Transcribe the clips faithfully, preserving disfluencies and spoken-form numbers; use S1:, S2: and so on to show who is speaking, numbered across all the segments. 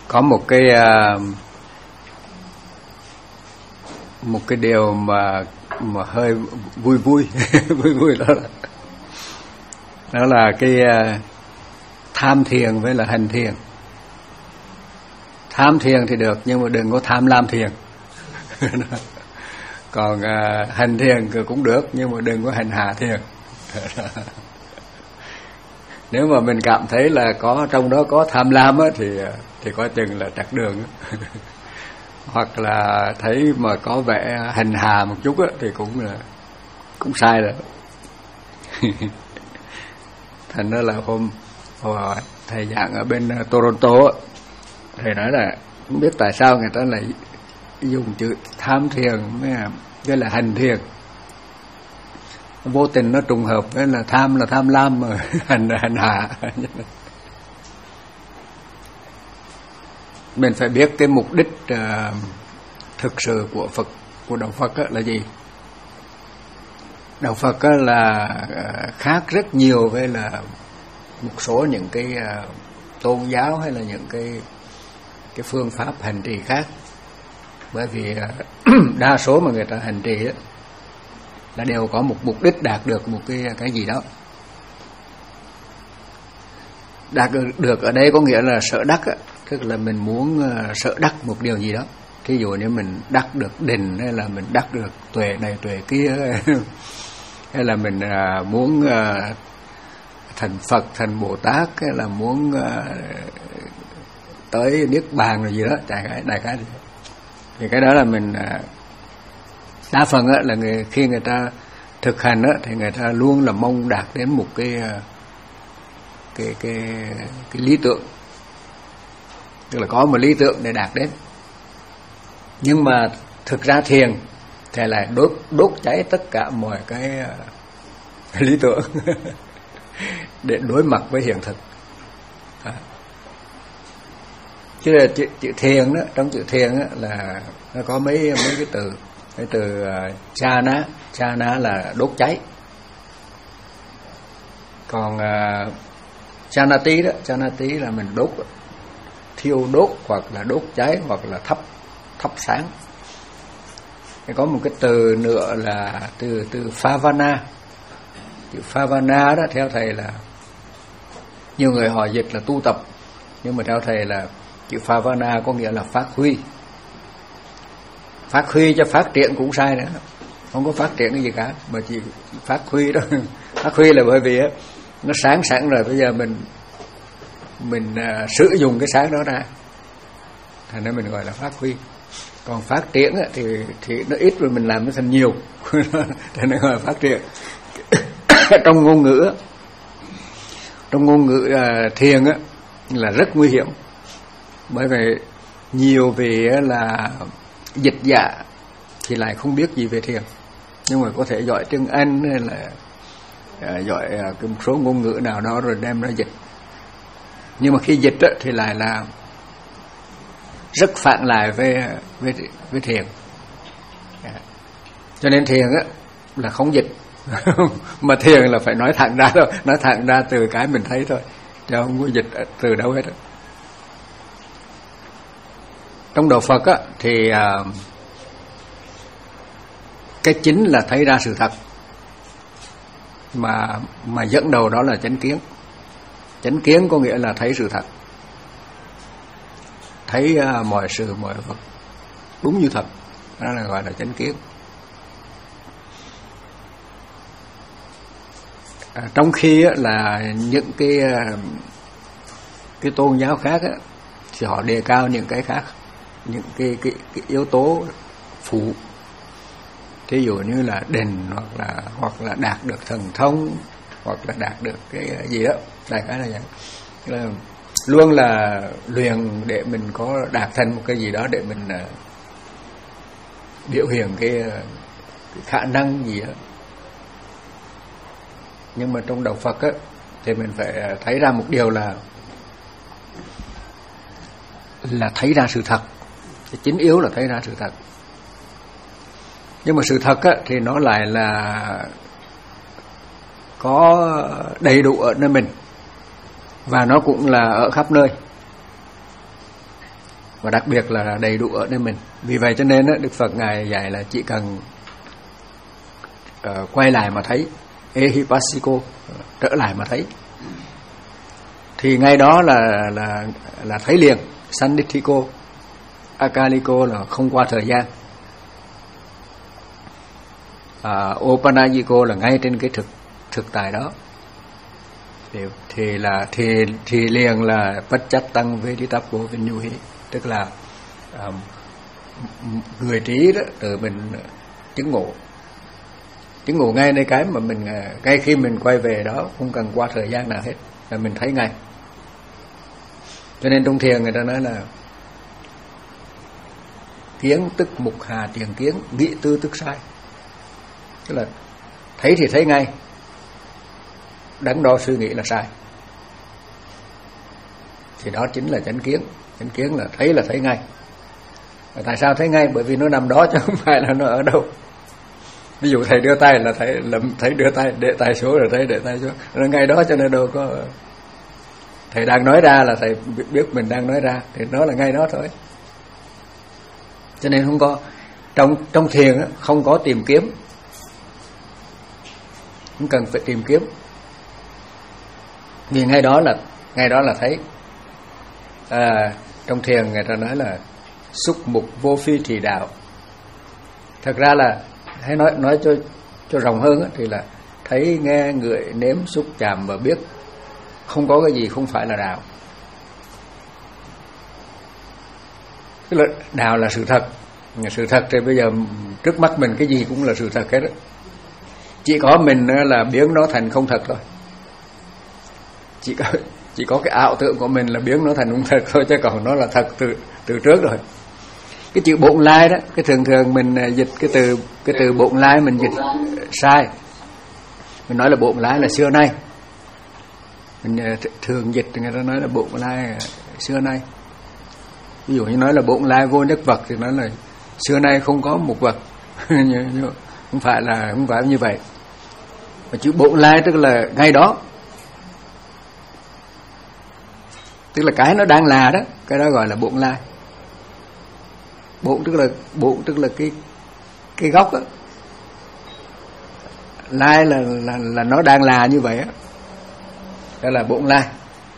S1: có một cái một cái điều mà mà hơi vui vui vui vui đó là đó là cái tham thiền với là hành thiền. Tham thiền thì được, nhưng mà đừng có tham lam thiền. Còn à, hành thiền cũng được, nhưng mà đừng có hành hạ thiền. Nếu mà mình cảm thấy là có trong đó có tham lam á, thì thì có chừng là trật đường. Hoặc là thấy mà có vẻ hành hạ một chút á, thì cũng là cũng sai rồi. Thành ra là hôm, hôm thầy giảng ở bên Toronto á, thầy nói là không biết tại sao người ta lại dùng chữ tham thiền với là hành thiền. Vô tình nó trùng hợp với là tham là tham lam, mà hành là hành hạ. Mình phải biết cái mục đích uh, thực sự của Phật, của đạo Phật á, là gì. Đạo Phật á, là uh, khác rất nhiều với là một số những cái uh, tôn giáo hay là những cái cái phương pháp hành trì khác. Bởi vì uh, đa số mà người ta hành trì á, là đều có một mục đích đạt được một cái cái gì đó. Đạt được ở đây có nghĩa là sở đắc á, tức là mình muốn uh, sở đắc một điều gì đó. Thí dụ như mình đắc được định, hay là mình đắc được tuệ này tuệ kia, hay là mình uh, muốn uh, thành Phật, thành Bồ Tát, hay là muốn uh, tới niết bàn rồi gì đó, đại cái đại cái thì cái đó là mình uh, đa phần á, là người, khi người ta thực hành á, thì người ta luôn là mong đạt đến một cái uh, cái cái cái lý tưởng, tức là có một lý tưởng để đạt đến. Nhưng mà thực ra thiền thì lại đốt đốt cháy tất cả mọi cái, cái lý tưởng để đối mặt với hiện thực. À. Chứ là chữ, chữ thiền đó, trong chữ thiền đó là nó có mấy mấy cái từ, cái từ uh, chana, chana là đốt cháy. Còn uh, chanati đó, chanati là mình đốt, thiêu đốt, hoặc là đốt cháy, hoặc là thắp thắp sáng. Có một cái từ nữa là từ từ Phavana. Chữ Phavana đó theo thầy là, nhiều người hỏi dịch là tu tập, nhưng mà theo thầy là chữ Phavana có nghĩa là phát huy. Phát huy cho phát triển cũng sai nữa, không có phát triển cái gì cả, mà chỉ phát huy đó. Phát huy là bởi vì á, nó sáng sẵn rồi, bây giờ mình mình uh, sử dụng cái sáng đó ra, thành ra mình gọi là phát huy. Còn phát triển á, thì thì nó ít rồi mình làm nó thành nhiều, thành ra gọi là phát triển. Trong ngôn ngữ, trong ngôn ngữ uh, thiền á, là rất nguy hiểm, bởi vì nhiều vì là dịch giả thì lại không biết gì về thiền, nhưng mà có thể giỏi tiếng Anh hay là uh, giỏi uh, một số ngôn ngữ nào đó rồi đem ra dịch. Nhưng mà khi dịch á, thì lại là rất phản lại với với với thiền. Cho nên thiền á là không dịch. Mà thiền là phải nói thẳng ra thôi, nói thẳng ra từ cái mình thấy thôi, chứ không có dịch từ đâu hết á. Trong đạo Phật á thì à, cái chính là thấy ra sự thật, mà mà dẫn đầu đó là chánh kiến. Chánh kiến có nghĩa là thấy sự thật, thấy uh, mọi sự mọi vật đúng như thật, đó là gọi là chánh kiến. À, trong khi á, là những cái uh, cái tôn giáo khác á, thì họ đề cao những cái khác, những cái cái, cái yếu tố phụ, thí dụ như là định, hoặc là hoặc là đạt được thần thông, hoặc là đạt được cái gì đó, đại khái là vậy. Là luôn là luyện để mình có đạt thành một cái gì đó, để mình uh, biểu hiện cái, cái khả năng gì đó. Nhưng mà trong đạo Phật á, thì mình phải thấy ra một điều là là thấy ra sự thật. Cái chính yếu là thấy ra sự thật. Nhưng mà sự thật á, thì nó lại là có đầy đủ ở nơi mình, và nó cũng là ở khắp nơi. và đặc biệt là đầy đủ ở nơi mình. Vì vậy cho nên Đức Phật Ngài dạy là chỉ cần uh, quay lại mà thấy, ehipassiko, trở lại mà thấy, thì ngay đó là là là thấy liền. Sandithiko, akaliko là không qua thời gian, à, opanayiko là ngay trên cái thực thực tại đó. Thì, thì là thì thì liền là pacchattam veditappo vinyuhi, tức là um, người trí đó từ mình chứng ngộ, chứng ngộ ngay nơi cái mà mình ngay khi mình quay về đó, không cần qua thời gian nào hết là mình thấy ngay. Cho nên trong thiền người ta nói là kiến tức mục hà tiền kiến, nghĩ tư tức sai, tức là thấy thì thấy ngay, đắn đo suy nghĩ là sai. Thì đó chính là chánh kiến. Chánh kiến là thấy là thấy ngay. Và tại sao thấy ngay? Bởi vì nó nằm đó chứ không phải là nó ở đâu. Ví dụ thầy đưa tay là thầy lầm, thấy đưa tay, để tay xuống rồi thấy để tay xuống, nó ngay đó, cho nên đâu có. Thầy đang nói ra là thầy biết mình đang nói ra, thì nó là ngay đó thôi. Cho nên không có trong trong thiền á, không có tìm kiếm, không cần phải tìm kiếm, vì ngay đó là ngay đó là thấy. À, trong thiền người ta nói là xúc mục vô phi trì đạo. Thật ra là hãy nói nói cho cho rộng hơn á, thì là thấy, nghe, ngửi, nếm, xúc, chạm và biết, không có cái gì không phải là đạo. Tức là đạo là sự thật. Sự thật thì bây giờ trước mắt mình cái gì cũng là sự thật hết đó. Chỉ có mình là biến nó thành không thật thôi. Chỉ có chỉ có cái ảo tưởng của mình là biến nó thành không thật thôi, chứ còn nó là thật từ từ trước rồi. Cái chữ bổn lai đó, cái thường thường mình dịch cái từ cái từ bổn lai mình dịch sai. Mình nói là bổn lai là xưa nay. Mình thường dịch người ta nói là bổn lai xưa nay. Ví dụ như nói là bổn lai vô nhất vật thì nói là xưa nay không có một vật. Không phải là không phải như vậy. Mà chữ bổn lai tức là ngay đó. Tức là cái nó đang là đó, cái đó gọi là bổn lai. Bổn tức là bổn tức là cái cái gốc á. Lai là là là nó đang là như vậy á. Đó là bổn lai.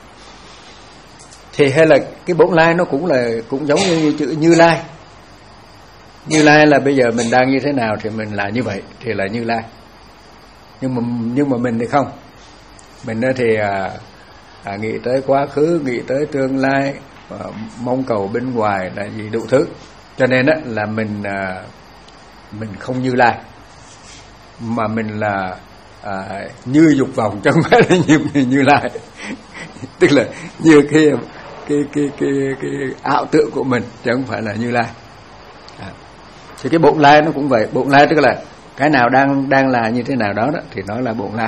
S1: Thì hay là cái bổn lai nó cũng là cũng giống như chữ Như Lai. Như Lai là bây giờ mình đang như thế nào thì mình là như vậy, thì là Như Lai. Nhưng mà nhưng mà mình thì không. Mình thì à, à, nghĩ tới quá khứ, nghĩ tới tương lai, à, mong cầu bên ngoài là gì đủ thứ. Cho nên á là mình à, mình không Như Lai, mà mình là à, như dục vọng, chứ không phải là như Như Lai. Tức là như cái cái cái cái cái ảo tưởng của mình, chứ không phải là Như Lai. À. Thì cái bổn lai nó cũng vậy. Bổn lai tức là cái nào đang đang là như thế nào đó, đó thì nó là bổn lai.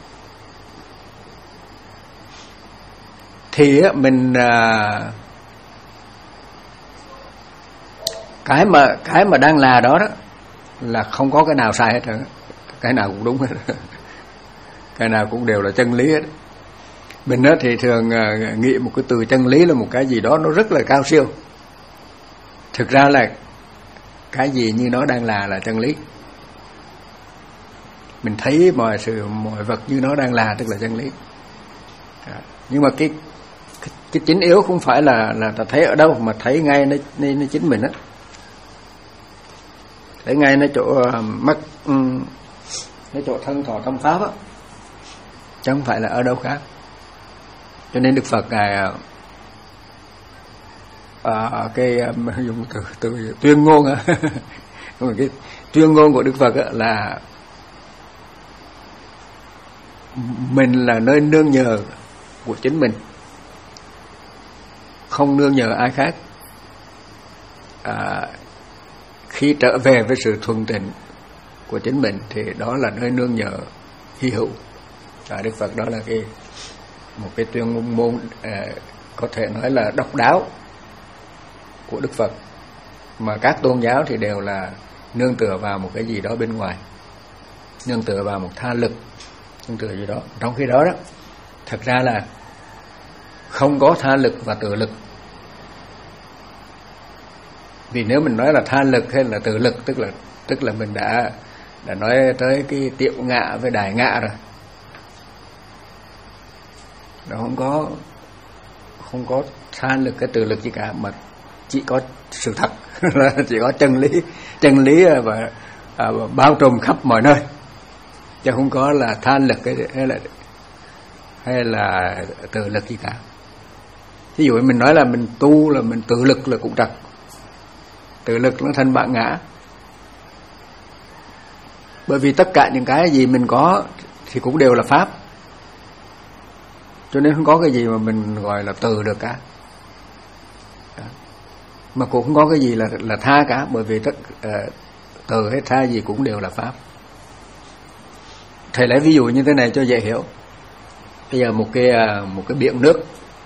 S1: Thì á, mình à, cái mà cái mà đang là đó đó là không có cái nào sai hết trơn, cái nào cũng đúng hết, cái nào cũng đều là chân lý hết. Mình đó thì thường à, nghĩ một cái từ chân lý là một cái gì đó nó rất là cao siêu. Thực ra là cái gì như nó đang là là chân lý. Mình thấy mọi sự mọi vật như nó đang là tức là chân lý. À, nhưng mà cái, cái cái chính yếu không phải là là ta thấy ở đâu, mà thấy ngay nó nó chính mình á. Thấy ngay nó chỗ uh, mắt um, nó chỗ thân thọ tâm pháp á, chứ không phải là ở đâu khác. Cho nên Đức Phật ngài à, cái um, dùng từ, từ tuyên ngôn á, cái tuyên ngôn của Đức Phật á là mình là nơi nương nhờ của chính mình, không nương nhờ ai khác. À, khi trở về với sự thuần tịnh của chính mình thì đó là nơi nương nhờ hy hữu. À, Đức Phật đó là cái một cái tuyên môn à, có thể nói là độc đáo của Đức Phật, mà các tôn giáo thì đều là nương tựa vào một cái gì đó bên ngoài, nương tựa vào một tha lực, nương tựa gì đó. Trong khi đó đó, thật ra là không có tha lực và tự lực. Vì nếu mình nói là tha lực hay là tự lực, tức là tức là mình đã đã nói tới cái tiểu ngã với đại ngã rồi. Nó không có không có tha lực cái tự lực gì cả, mà chỉ có sự thật, là chỉ có chân lý, chân lý và à, bao trùm khắp mọi nơi, chứ không có là tha lực cái hay là hay là tự lực gì cả. Ví dụ mình nói là mình tu là mình tự lực là cũng trật, tự lực nó thành bản ngã. Bởi vì tất cả những cái gì mình có thì cũng đều là pháp, cho nên không có cái gì mà mình gọi là từ được cả, mà cũng không có cái gì là là tha cả, bởi vì tất uh, từ hay tha gì cũng đều là pháp. Thầy lấy ví dụ như thế này cho dễ hiểu. Bây giờ một cái uh, một cái biển nước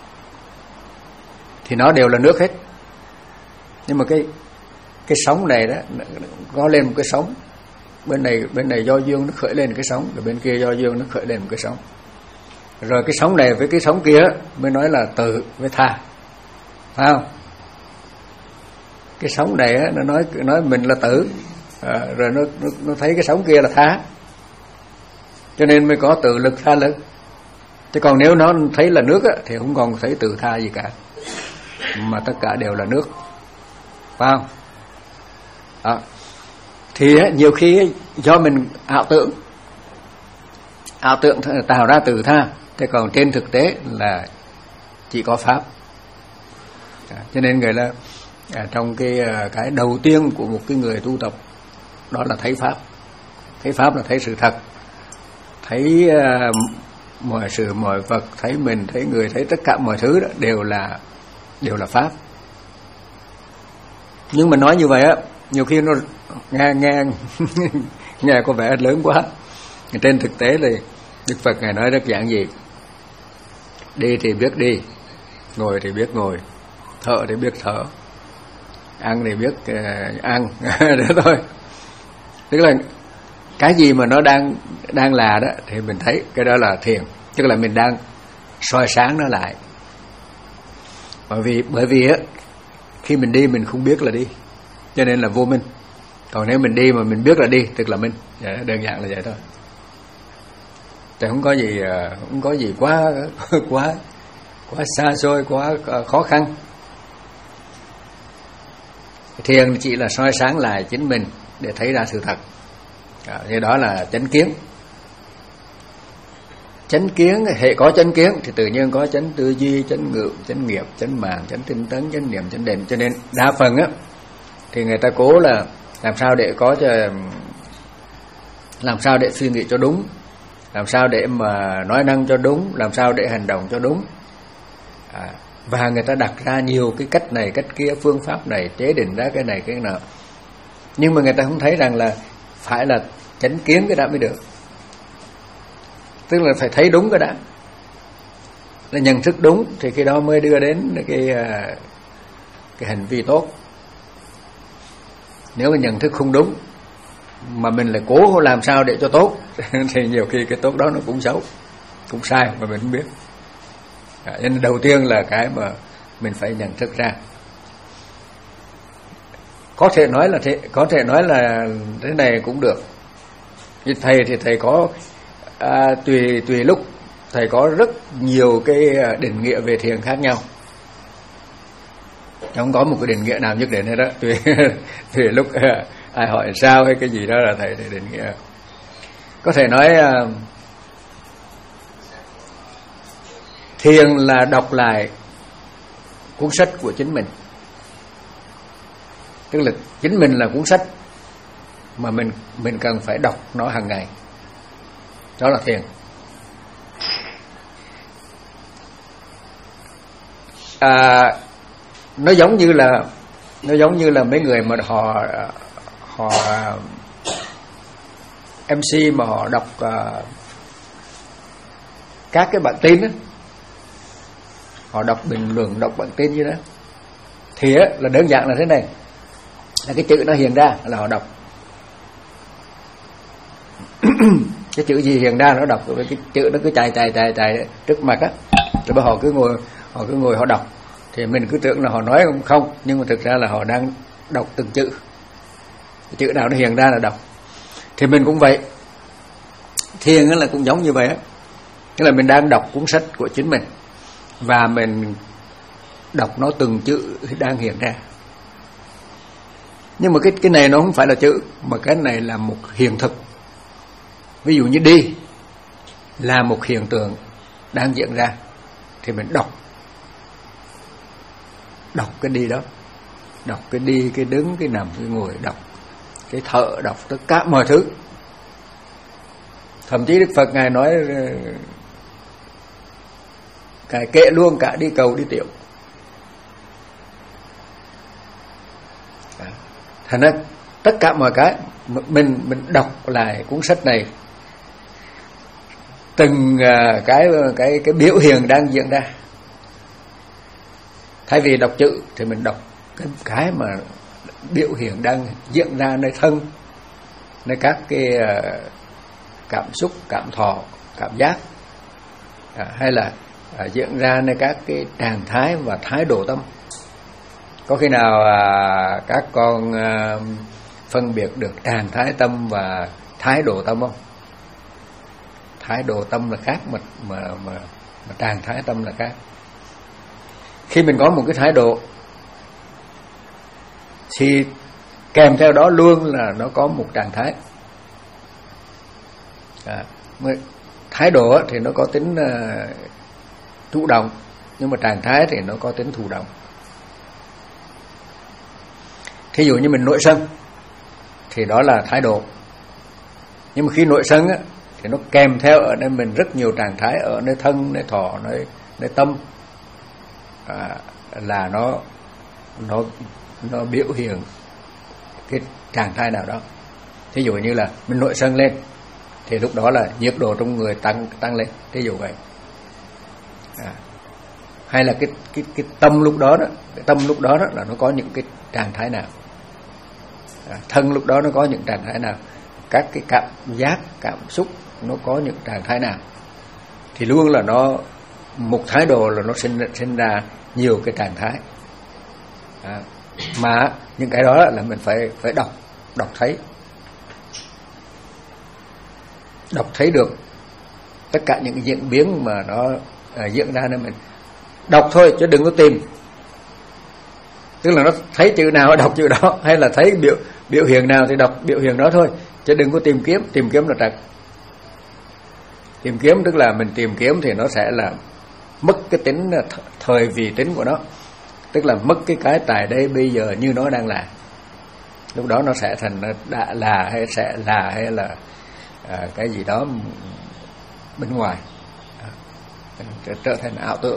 S1: thì nó đều là nước hết, nhưng mà cái cái sóng này đó có lên một cái sóng, bên này bên này do dương nó khởi lên cái sóng, rồi bên kia do dương nó khởi lên một cái sóng, rồi cái sóng này với cái sóng kia mới nói là từ với tha, phải không? Cái sóng này á, nó nói nói mình là tử, à, rồi nó, nó nó thấy cái sóng kia là tha, cho nên mới có tự lực tha lực. Chứ còn nếu nó thấy là nước á, thì không còn thấy tự tha gì cả, mà tất cả đều là nước, phải không? À, thì á, nhiều khi do mình ảo tưởng, ảo tưởng tạo ra tự tha, thế còn trên thực tế là chỉ có pháp. À, cho nên người là à, trong cái cái đầu tiên của một cái người tu tập đó là thấy pháp. Thấy pháp là thấy sự thật, thấy uh, mọi sự mọi vật, thấy mình, thấy người, thấy tất cả mọi thứ đó đều là đều là pháp. Nhưng mà nói như vậy á, nhiều khi nó nghe nghe nghe có vẻ lớn quá. Trên thực tế thì Đức Phật ngài nói rất giản dị: đi thì biết đi, ngồi thì biết ngồi, thở thì biết thở, ăn thì biết uh, ăn đó thôi. Tức là cái gì mà nó đang đang là đó thì mình thấy cái đó là thiền, tức là mình đang soi sáng nó lại. Bởi vì bởi vì á, khi mình đi mình không biết là đi, cho nên là vô minh. Còn nếu mình đi mà mình biết là đi, tức là minh. Đơn giản là vậy thôi. Thì không có gì không có gì quá quá quá xa xôi, quá khó khăn. Thiền chỉ là soi sáng lại chính mình để thấy ra sự thật. À, thì đó là chánh kiến. Chánh kiến, hệ có chánh kiến thì tự nhiên có chánh tư duy, chánh ngữ, chánh nghiệp, chánh mạng, chánh tinh tấn, chánh niệm, chánh định. Cho nên đa phần á thì người ta cố là làm sao để có cho làm sao để suy nghĩ cho đúng, làm sao để mà nói năng cho đúng, làm sao để hành động cho đúng. À, và người ta đặt ra nhiều cái cách này cách kia, phương pháp này, chế định ra cái này cái nào, nhưng mà người ta không thấy rằng là phải là chánh kiến cái đã mới được. Tức là phải thấy đúng cái đã, là nhận thức đúng, thì khi đó mới đưa đến cái cái hành vi tốt. Nếu mà nhận thức không đúng mà mình lại cố làm sao để cho tốt thì nhiều khi cái tốt đó nó cũng xấu, cũng sai mà mình không biết. À, nên đầu tiên là cái mà mình phải nhận thức ra. Có thể nói là thế, có thể nói là thế này cũng được. Như thầy thì thầy có à, tùy tùy lúc thầy có rất nhiều cái định nghĩa về thiền khác nhau. Không có một cái định nghĩa nào nhất định hết đó. Tùy tùy lúc à, ai hỏi sao hay cái gì đó là thầy thầy định nghĩa. Có thể nói à, thiền là đọc lại cuốn sách của chính mình. Tức là chính mình là cuốn sách mà mình mình cần phải đọc nó hàng ngày. Đó là thiền. À, nó giống như là nó giống như là mấy người mà họ họ em xê mà họ đọc uh, các cái bản tin đó, họ đọc bình luận, đọc bản tin như đó, thì á, là đơn giản là thế này, là cái chữ nó hiện ra là họ đọc. Cái chữ gì hiện ra nó đọc, rồi cái chữ nó cứ chạy chạy chạy chạy trước mặt á, rồi họ cứ ngồi họ cứ ngồi họ đọc, thì mình cứ tưởng là họ nói không, nhưng mà thực ra là họ đang đọc từng chữ, chữ nào nó hiện ra là đọc. Thì mình cũng vậy, thiền là cũng giống như vậy á, tức là mình đang đọc cuốn sách của chính mình và mình đọc nó từng chữ đang hiện ra. Nhưng mà cái cái này nó không phải là chữ, mà cái này là một hiện thực. Ví dụ như đi là một hiện tượng đang diễn ra, thì mình đọc đọc cái đi đó, đọc cái đi, cái đứng, cái nằm, cái ngồi, đọc cái thở, đọc tất cả mọi thứ. Thậm chí Đức Phật Ngài nói Ngài kệ luôn cả đi cầu đi tiểu. Thành ra tất cả mọi cái mình mình đọc lại cuốn sách này, từng cái cái cái biểu hiện đang diễn ra. Thay vì đọc chữ thì mình đọc cái cái mà biểu hiện đang diễn ra nơi thân, nơi các cái cảm xúc, cảm thọ, cảm giác, à, hay là à, diễn ra nơi các cái trạng thái và thái độ tâm. Có khi nào à, các con à, phân biệt được trạng thái tâm và thái độ tâm không? Thái độ tâm là khác, mà mà mà, mà trạng thái tâm là khác. Khi mình có một cái thái độ thì kèm theo đó luôn là nó có một trạng thái. À, thái độ thì nó có tính uh, thụ động, nhưng mà trạng thái thì nó có tính thụ động. Thí dụ như mình nổi sân thì đó là thái độ. Nhưng mà khi nổi sân á, thì nó kèm theo ở nơi mình rất nhiều trạng thái, ở nơi thân, nơi thọ, nơi, nơi tâm, à, là nó nó nó biểu hiện cái trạng thái nào đó. Thí dụ như là mình nổi sân lên thì lúc đó là nhiệt độ trong người tăng tăng lên, thí dụ vậy. À, hay là cái cái cái tâm lúc đó đó, cái tâm lúc đó đó là nó có những cái trạng thái nào, à, thân lúc đó nó có những trạng thái nào, các cái cảm giác, cảm xúc nó có những trạng thái nào, thì luôn là nó một thái độ là nó sinh sinh ra nhiều cái trạng thái. À, mà những cái đó là mình phải phải đọc đọc thấy đọc thấy được tất cả những cái diễn biến mà nó à, diễn ra, nên mình đọc thôi chứ đừng có tìm. Tức là nó thấy chữ nào đọc chữ đó, hay là thấy biểu biểu hiện nào thì đọc biểu hiện đó thôi, chứ đừng có tìm kiếm. Tìm kiếm là trật. Tìm kiếm tức là mình tìm kiếm thì nó sẽ là mất cái tính thời vị tính của nó, tức là mất cái cái tại đây bây giờ như nó đang là. Lúc đó nó sẽ thành đã là hay sẽ là hay là à, cái gì đó bên ngoài, à, trở, trở thành ảo tưởng.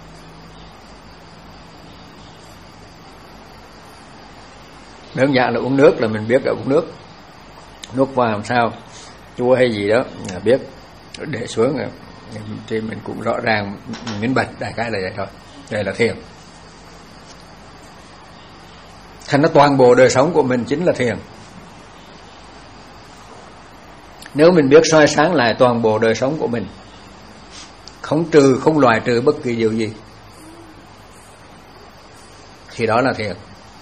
S1: Đơn giản là uống nước là mình biết là uống nước, nước vào làm sao, chua hay gì đó là biết, để xuống thì mình cũng rõ ràng, minh bạch, đại khái là vậy thôi. Đây là thiền. Thành nó toàn bộ đời sống của mình chính là thiền. Nếu mình biết soi sáng lại toàn bộ đời sống của mình, không trừ, không loại trừ bất kỳ điều gì, thì đó là thiền.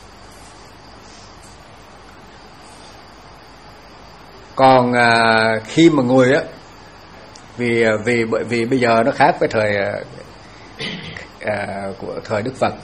S1: Còn à, khi mà ngồi á, vì vì bởi vì bây giờ nó khác với thời à, của thời Đức Phật,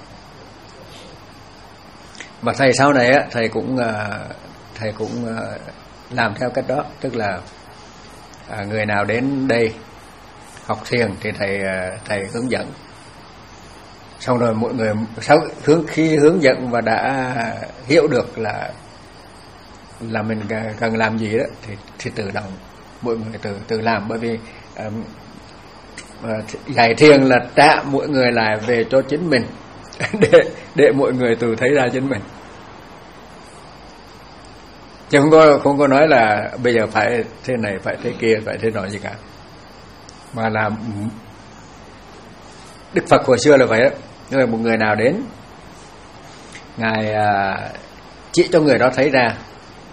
S1: mà thầy sau này á, thầy cũng à, thầy cũng à, làm theo cách đó, tức là à, người nào đến đây học thiền thì thầy à, thầy hướng dẫn, xong rồi mọi người sau hướng khi hướng dẫn và đã hiểu được là là mình cần làm gì đó thì thì tự động mọi người tự tự làm. Bởi vì um, uh, dạy thiền là trả mỗi người lại về cho chính mình để để mọi người tự thấy ra chính mình, chứ không có không có nói là bây giờ phải thế này, phải thế kia, phải thế nọ gì cả. Mà là Đức Phật hồi xưa là vậy đó, nhưng mà một người nào đến, ngài uh, chỉ cho người đó thấy ra,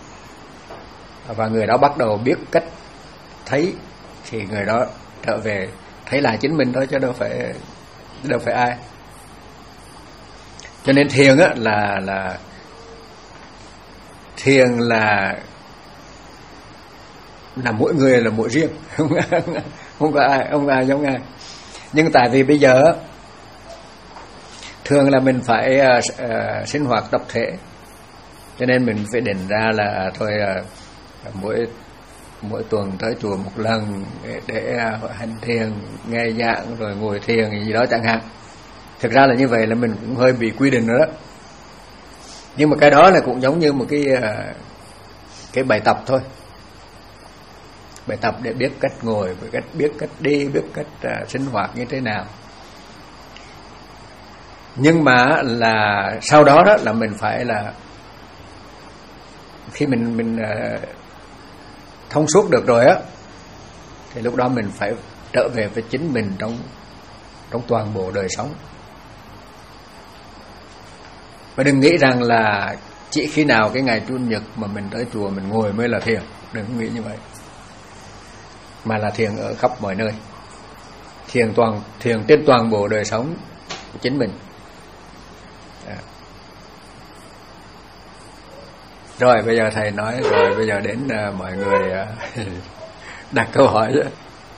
S1: và người đó bắt đầu biết cách thấy, thì người đó trở về thấy lại chính mình thôi, chứ đâu phải đâu phải ai. Cho nên thiền á là là thiền là là mỗi người là mỗi riêng, không, không có ai không có ai giống ai. Nhưng tại vì bây giờ thường là mình phải uh, uh, sinh hoạt tập thể, cho nên mình phải định ra là thôi uh, mỗi mỗi tuần tới chùa một lần để, để uh, hành thiền, nghe giảng rồi ngồi thiền gì đó chẳng hạn. Thực ra là như vậy là mình cũng hơi bị quy định rồi đó. Nhưng mà cái đó là cũng giống như một cái uh, cái bài tập thôi, bài tập để biết cách ngồi, biết cách biết cách đi, biết cách uh, sinh hoạt như thế nào. Nhưng mà là sau đó đó là mình phải là khi mình mình uh, thông suốt được rồi á, thì lúc đó mình phải trở về với chính mình trong trong toàn bộ đời sống. Và đừng nghĩ rằng là chỉ khi nào cái ngày Chủ nhật mà mình tới chùa mình ngồi mới là thiền, đừng nghĩ như vậy. Mà là thiền ở khắp mọi nơi, thiền toàn thiền trên toàn bộ đời sống của chính mình. À. Rồi bây giờ thầy nói rồi, bây giờ đến uh, mọi người uh, đặt câu hỏi đó.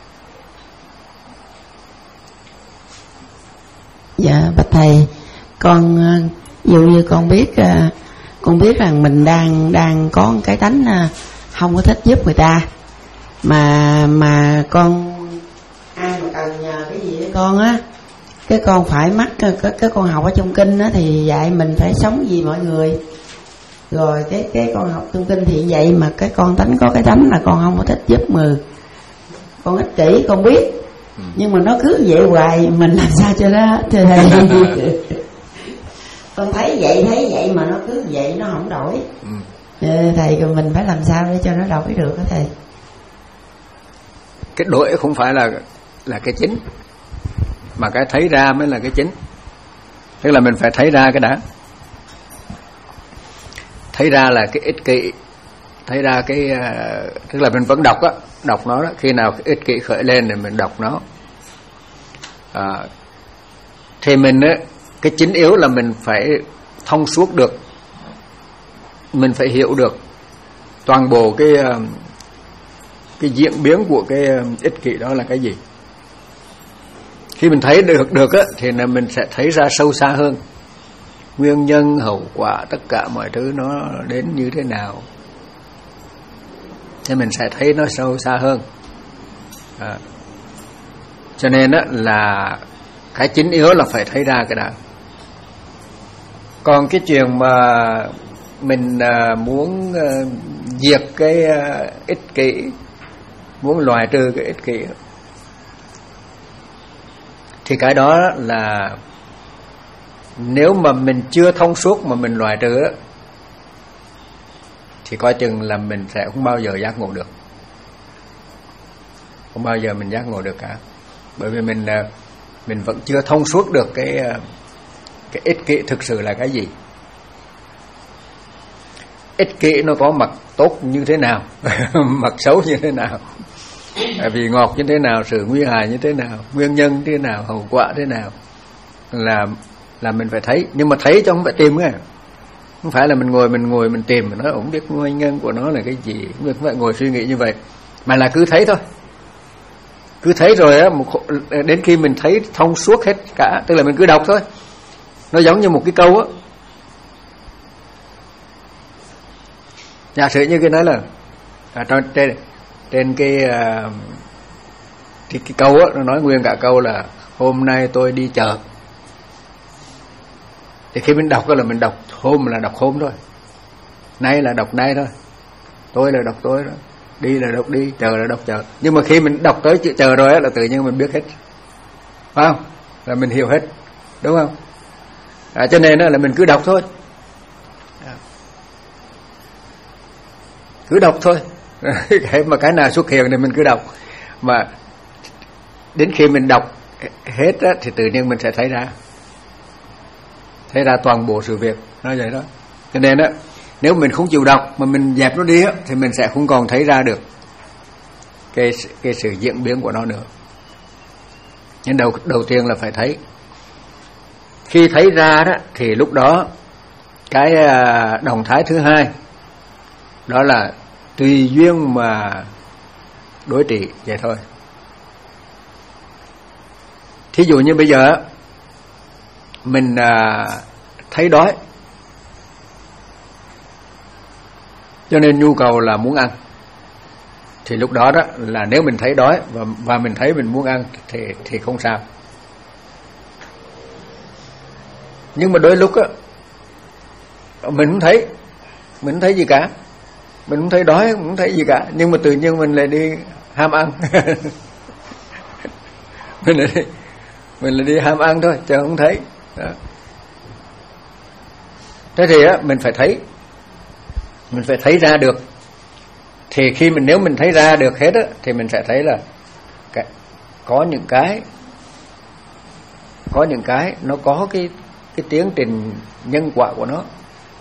S2: Dạ bạch thầy, con uh, dụ như con biết uh, con biết rằng mình đang đang có cái tánh uh, không có thích giúp người ta, mà mà con ai mà cần nhờ cái gì với con á, cái con phải mắc cái, cái con học ở trong kinh á thì dạy mình phải sống vì mọi người. Rồi cái cái con học trong kinh thì vậy, mà cái con tánh có cái tánh là con không có thích giúp người, con ích kỷ, con biết, nhưng mà nó cứ vậy hoài, mình làm sao cho nó cho thầy. Con thấy vậy thấy vậy mà nó cứ vậy, nó không đổi. Ừ. Thầy rồi mình phải làm sao để cho nó đổi được đó thầy?
S1: Cái đổi không phải là là cái chính, mà cái thấy ra mới là cái chính. Tức là mình phải thấy ra cái đã, thấy ra là cái ích kỷ, thấy ra cái uh, tức là mình vẫn đọc á, đọc nó đó. Khi nào cái ích kỷ khởi lên thì mình đọc nó. À, thì mình á, cái chính yếu là mình phải thông suốt được, mình phải hiểu được toàn bộ cái uh, cái diễn biến của cái uh, ích kỷ đó là cái gì. Khi mình thấy được được á, thì là mình sẽ thấy ra sâu xa hơn nguyên nhân, hậu quả, tất cả mọi thứ nó đến như thế nào, thì mình sẽ thấy nó sâu xa hơn. À, cho nên á, là cái chính yếu là phải thấy ra cái đó. Còn cái chuyện mà mình uh, muốn uh, diệt cái uh, ích kỷ, muốn loại trừ cái ích kỷ, thì cái đó là nếu mà mình chưa thông suốt mà mình loại trừ á, thì coi chừng là mình sẽ không bao giờ giác ngộ được, không bao giờ mình giác ngộ được cả. Bởi vì mình mình vẫn chưa thông suốt được cái cái ích kỷ thực sự là cái gì, ích kỷ nó có mặt tốt như thế nào, mặt xấu như thế nào, vị ngọt như thế nào, sự nguy hại như thế nào, nguyên nhân như thế nào, hậu quả thế nào, là là mình phải thấy. Nhưng mà thấy chứ không phải tìm nghe, không phải là mình ngồi mình ngồi mình tìm, mình nói không biết nguyên nhân của nó là cái gì, không phải ngồi suy nghĩ như vậy, mà là cứ thấy thôi, cứ thấy rồi á, đến khi mình thấy thông suốt hết cả, tức là mình cứ đọc thôi. Nó giống như một cái câu á, giả sử như cái nói là à, trên trên cái, uh, cái cái câu á, nó nói nguyên cả câu là hôm nay tôi đi chợ. Thì khi mình đọc đó là mình đọc hôm là đọc hôm thôi, nay là đọc nay thôi, tôi là đọc tôi đó, đi là đọc đi, chờ là đọc chờ. Nhưng mà khi mình đọc tới chữ chờ rồi á, là tự nhiên mình biết hết, phải không? Là mình hiểu hết, đúng không? À, cho nên là mình cứ đọc thôi, cứ đọc thôi. Cái mà cái nào xuất hiện thì mình cứ đọc, mà đến khi mình đọc hết á, thì tự nhiên mình sẽ thấy ra, thấy ra toàn bộ sự việc, nói vậy đó. Cho nên á, nếu mình không chịu đọc mà mình dẹp nó đi á, thì mình sẽ không còn thấy ra được cái cái sự diễn biến của nó nữa. Nhưng đầu đầu tiên là phải thấy. Khi thấy ra đó thì lúc đó cái động thái thứ hai Đó là tùy duyên mà đối trị vậy thôi. Thí dụ như bây giờ mình à, thấy đói, cho nên nhu cầu là muốn ăn, thì lúc đó đó là nếu mình thấy đói và và mình thấy mình muốn ăn thì thì không sao. Nhưng mà đôi lúc á mình không thấy, mình không thấy gì cả, mình không thấy đói, cũng không thấy gì cả, nhưng mà tự nhiên mình lại đi ham ăn. mình lại đi, mình lại đi ham ăn thôi, chứ không thấy. Đó. Thế thì á mình phải thấy, mình phải thấy ra được. Thì khi mình nếu mình thấy ra được hết á thì mình sẽ thấy là cái, có những cái có những cái nó có cái cái tiến trình nhân quả của nó.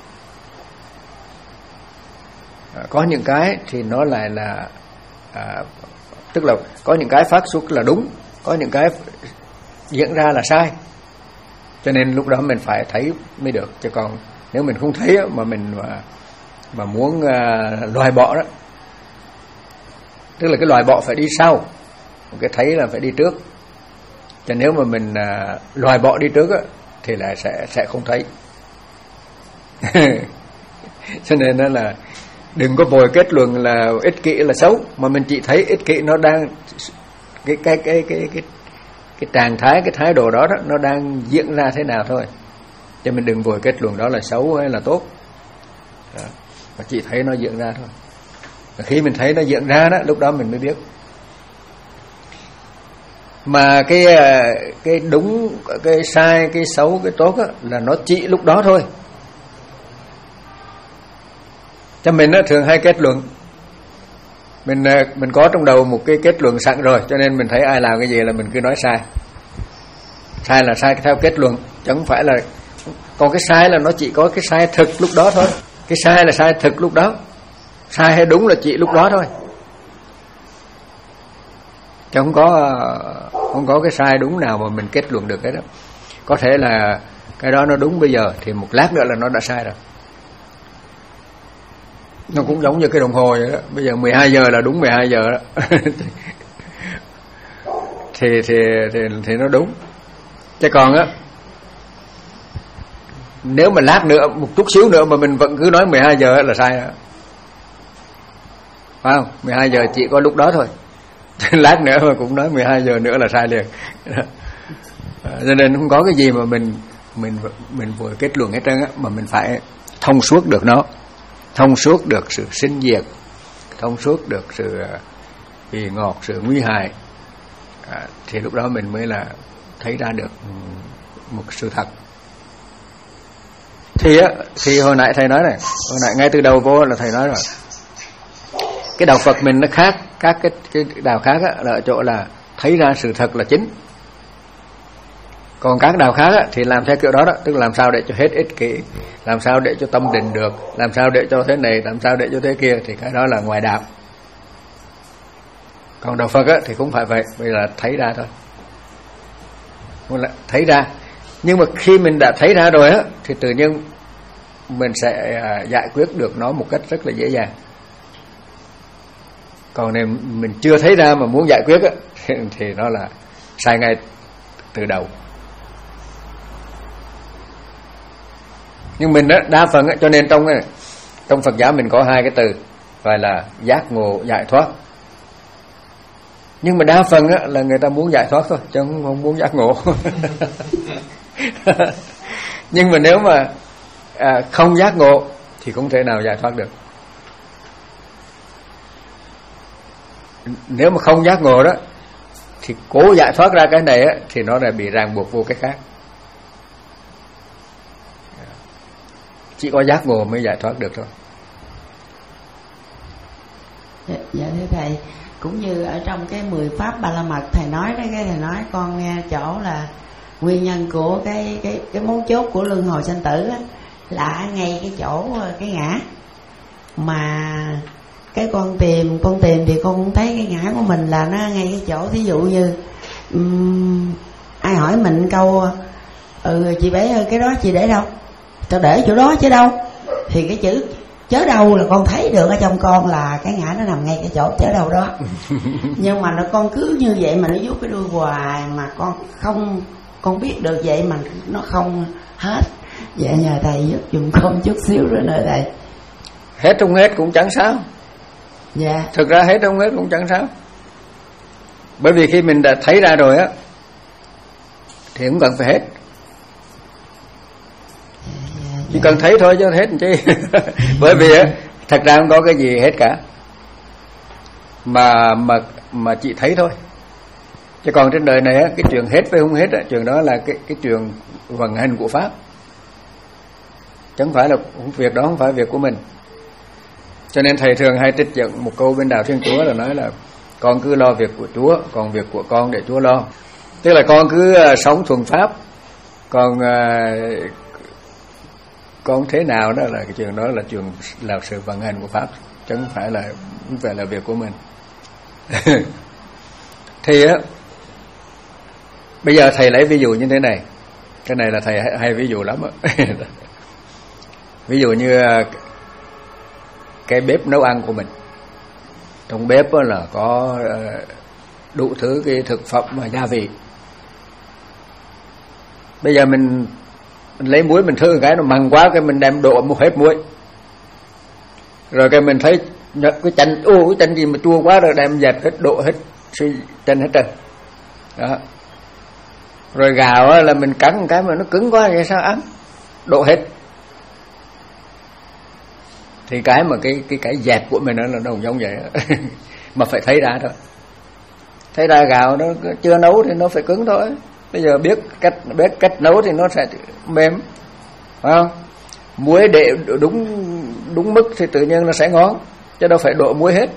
S1: À, có những cái thì nó lại là à, tức là có những cái phát xuất là đúng, có những cái diễn ra là sai. Cho nên lúc đó mình phải thấy mới được, chứ còn nếu mình không thấy mà mình mà, mà muốn uh, loại bỏ đó, tức là cái loại bỏ phải đi sau, cái thấy là phải đi trước. Cho nếu mà mình uh, loại bỏ đi trước á, thì là sẽ sẽ không thấy. Cho nên đó là đừng có vội kết luận là ích kỷ là xấu, mà mình chỉ thấy ích kỷ nó đang cái cái cái cái cái cái trạng thái, cái thái độ đó, đó nó đang diễn ra thế nào thôi. Cho mình đừng vội kết luận đó là xấu hay là tốt. Đó. Mà chỉ thấy nó diễn ra thôi. Và khi mình thấy nó diễn ra đó, lúc đó mình mới biết. Mà cái cái đúng, cái sai, cái xấu, cái tốt đó, là nó chỉ lúc đó thôi. Cho mình đó, thường hay kết luận, mình mình có trong đầu một cái kết luận sẵn rồi, cho nên mình thấy ai làm cái gì là mình cứ nói sai. Sai là sai theo kết luận, chứ không phải là. Còn cái sai là nó chỉ có cái sai thực lúc đó thôi. Cái sai là sai thực lúc đó, sai hay đúng là chỉ lúc đó thôi, chứ không có không có cái sai đúng nào mà mình kết luận được cái đó. Có thể là cái đó nó đúng bây giờ, thì một lát nữa là nó đã sai rồi. Nó cũng giống như cái đồng hồ vậy đó. Bây giờ mười hai giờ là đúng mười hai giờ đó. thì, thì thì thì nó đúng. Chứ còn á, nếu mà lát nữa, một chút xíu nữa mà mình vẫn cứ nói mười hai giờ là sai đó. Phải không? mười hai giờ chỉ có lúc đó thôi. Lát nữa mà cũng nói mười hai giờ nữa là sai liền. Cho nên không có cái gì mà mình mình mình vừa kết luận hết trơn á, mà mình phải thông suốt được nó, thông suốt được sự sinh diệt, thông suốt được sự kỳ ngọt, sự nguy hại, à, thì lúc đó mình mới là thấy ra được một sự thật. Thì á, thì hồi nãy thầy nói này, hồi nãy ngay từ đầu vô là thầy nói rồi, cái đạo Phật mình nó khác các cái, cái đạo khác á, là ở chỗ là thấy ra sự thật là chính. Còn các đạo khác á, thì làm theo kiểu đó đó, tức là làm sao để cho hết ích kỷ, làm sao để cho tâm định được, làm sao để cho thế này, làm sao để cho thế kia, thì cái đó là ngoài đạo. Còn đạo Phật á, thì cũng phải vậy, bây giờ là thấy ra thôi, là thấy ra. Nhưng mà khi mình đã thấy ra rồi á, thì tự nhiên mình sẽ giải quyết được nó một cách rất là dễ dàng. Còn nếu mình chưa thấy ra mà muốn giải quyết á, thì nó là sai ngay từ đầu. Nhưng mình á, đa phần á, cho nên trong trong Phật giáo mình có hai cái từ gọi là giác ngộ, giải thoát. Nhưng mà đa phần á, là người ta muốn giải thoát thôi, chứ không muốn giác ngộ. Nhưng mà nếu mà à, không giác ngộ thì không thể nào giải thoát được. Nếu mà không giác ngộ đó, thì cố giải thoát ra cái này á, thì nó lại bị ràng buộc vô cái khác. Chỉ có giác ngộ mới giải thoát được thôi.
S2: Dạ, dạ thưa thầy, cũng như ở trong cái mười pháp Ba La Mật thầy nói đó, cái thầy nói con nghe chỗ là nguyên nhân của cái cái cái mấu chốt của luân hồi sanh tử á, là ngay cái chỗ cái ngã. Mà cái con tìm con tìm thì con cũng thấy cái ngã của mình là nó ngay cái chỗ, thí dụ như um, ai hỏi mình câu ừ chị Bảy ơi cái đó chị để đâu, tao để chỗ đó chứ đâu, thì cái chữ chớ đâu là con thấy được ở trong con là cái ngã nó nằm ngay cái chỗ chớ đâu đó. Nhưng mà nó con cứ như vậy mà nó vuốt cái đuôi hoài mà con không, con biết được vậy mà nó không hết. Vậy nhờ thầy giúp dùm con chút xíu nữa nữa thầy.
S1: Hết không hết cũng chẳng sao.
S2: Dạ.
S1: Thực ra hết không hết cũng chẳng sao. Bởi vì khi mình đã thấy ra rồi á thì cũng cần phải hết.
S2: Dạ,
S1: chỉ cần thấy thôi chứ hết chứ. Bởi vì á thật ra không có cái gì hết cả, mà mà mà chỉ thấy thôi. Chứ còn trên đời này á, cái chuyện hết với không hết á, chuyện đó là cái cái chuyện vận hành của pháp, chẳng phải là việc đó không phải việc của mình. Cho nên thầy thường hay trích dẫn một câu bên đạo Thiên Chúa là nói là con cứ lo việc của Chúa, còn việc của con để Chúa lo. Tức là con cứ uh, sống thuần pháp, còn uh, con thế nào đó là cái chuyện đó là chuyện là sự vận hành của pháp, chứ không phải là không phải là việc của mình. Thì á, bây giờ thầy lấy ví dụ như thế này, cái này là thầy hay, hay ví dụ lắm á. Ví dụ như cái bếp nấu ăn của mình, trong bếp là có đủ thứ cái thực phẩm và gia vị. Bây giờ mình, mình lấy muối mình thử cái nó mặn quá, cái mình đem đổ một hết muối, rồi cái mình thấy cái chanh, ô cái chanh gì mà chua quá, rồi đem dẹp hết, đổ hết chanh hết trơn đó. Rồi gạo là mình cắn một cái mà nó cứng quá vậy sao ăn, đổ hết. Thì cái mà cái cái cái dẹp của mình nó là đồng giống vậy. Mà phải thấy ra thôi. Thấy ra gạo nó chưa nấu thì nó phải cứng thôi. Bây giờ biết cách biết cách nấu thì nó sẽ mềm, phải không? Muối để đúng đúng mức thì tự nhiên nó sẽ ngon, chứ đâu phải đổ muối hết.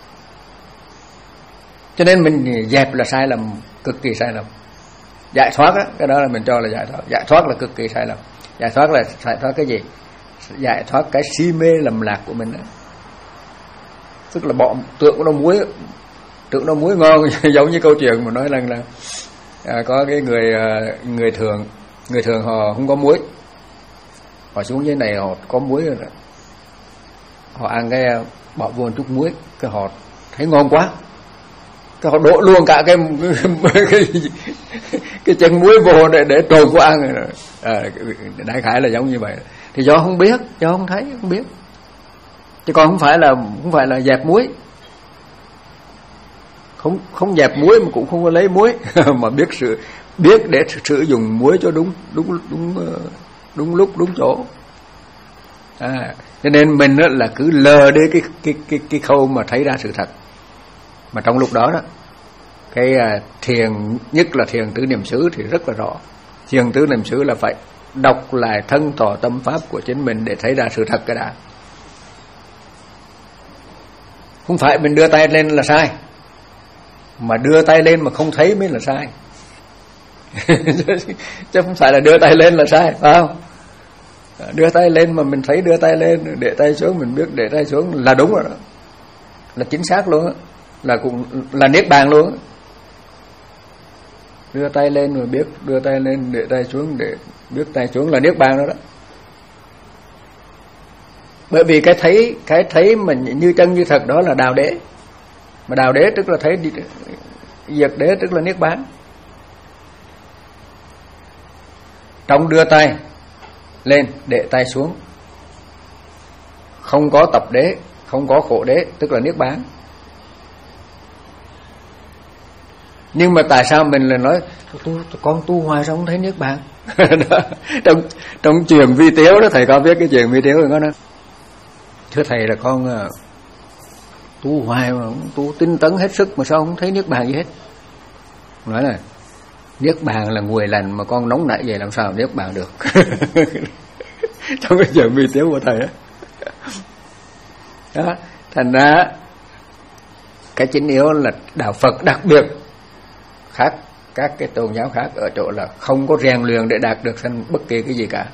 S1: Cho nên mình dẹp là sai lầm, cực kỳ sai lầm. Giải thoát á, cái đó là mình cho là giải thoát. Giải thoát là cực kỳ sai lầm. Giải thoát là giải thoát cái gì? Giải thoát cái si mê lầm lạc của mình đó. Tức là bỏ tượng nó muối, tượng nó muối ngon. Giống như câu chuyện mà nói rằng là à, có cái người người thường người thường họ không có muối, họ xuống dưới này họ có muối rồi đó. Họ ăn cái bỏ vô một chút muối, cái họ thấy ngon quá, cái họ đổ luôn cả cái cái, cái, cái chân muối vô để để trộn của ăn rồi. À, đại khái là giống như vậy. Thì do không biết, do không thấy, không biết. Chứ còn không phải là không phải là dẹp muối, không không dẹp muối mà cũng không có lấy muối. Mà biết sự biết để sử dụng muối cho đúng đúng đúng đúng lúc đúng chỗ. À, cho nên mình là cứ lờ đi cái cái cái cái khâu mà thấy ra sự thật. Mà trong lúc đó đó, cái thiền, nhất là thiền tứ niệm xứ thì rất là rõ. Thiền tứ niệm xứ là phải đọc lại thân thọ tâm pháp của chính mình để thấy ra sự thật cái đã. Không phải mình đưa tay lên là sai, mà đưa tay lên mà không thấy mới là sai. Chứ không phải là đưa tay lên là sai, phải không? Đưa tay lên mà mình thấy đưa tay lên, để tay xuống mình biết để tay xuống là đúng rồi đó, là chính xác luôn á, là cũng là niết bàn luôn á. Đưa tay lên rồi biết, đưa tay lên để tay xuống để biết tay xuống là niết bàn đó đó. Bởi vì cái thấy cái thấy mình như chân như thật đó là đào đế. Mà đào đế tức là thấy diệt đế, tức là niết bàn. Trong đưa tay lên để tay xuống, không có tập đế, không có khổ đế, tức là niết bàn. Nhưng mà tại sao mình lại nói tôi con tu hoài sao không thấy niết bàn? trong trong chuyện vi tiếu đó, thầy có biết cái chuyện vi tiếu rồi có đó. Thưa thầy là con uh, tu hoài mà tu tinh tấn hết sức mà sao không thấy niết bàn gì hết? Nói là niết bàn là nguội lạnh, mà con nóng nảy vậy làm sao niết bàn được? Trong cái chuyện vi tiếu của thầy đó. Đó, thành ra cái chính yếu là đạo Phật đặc biệt khác các cái tôn giáo khác ở chỗ là không có rèn luyện để đạt được thành bất kỳ cái gì cả,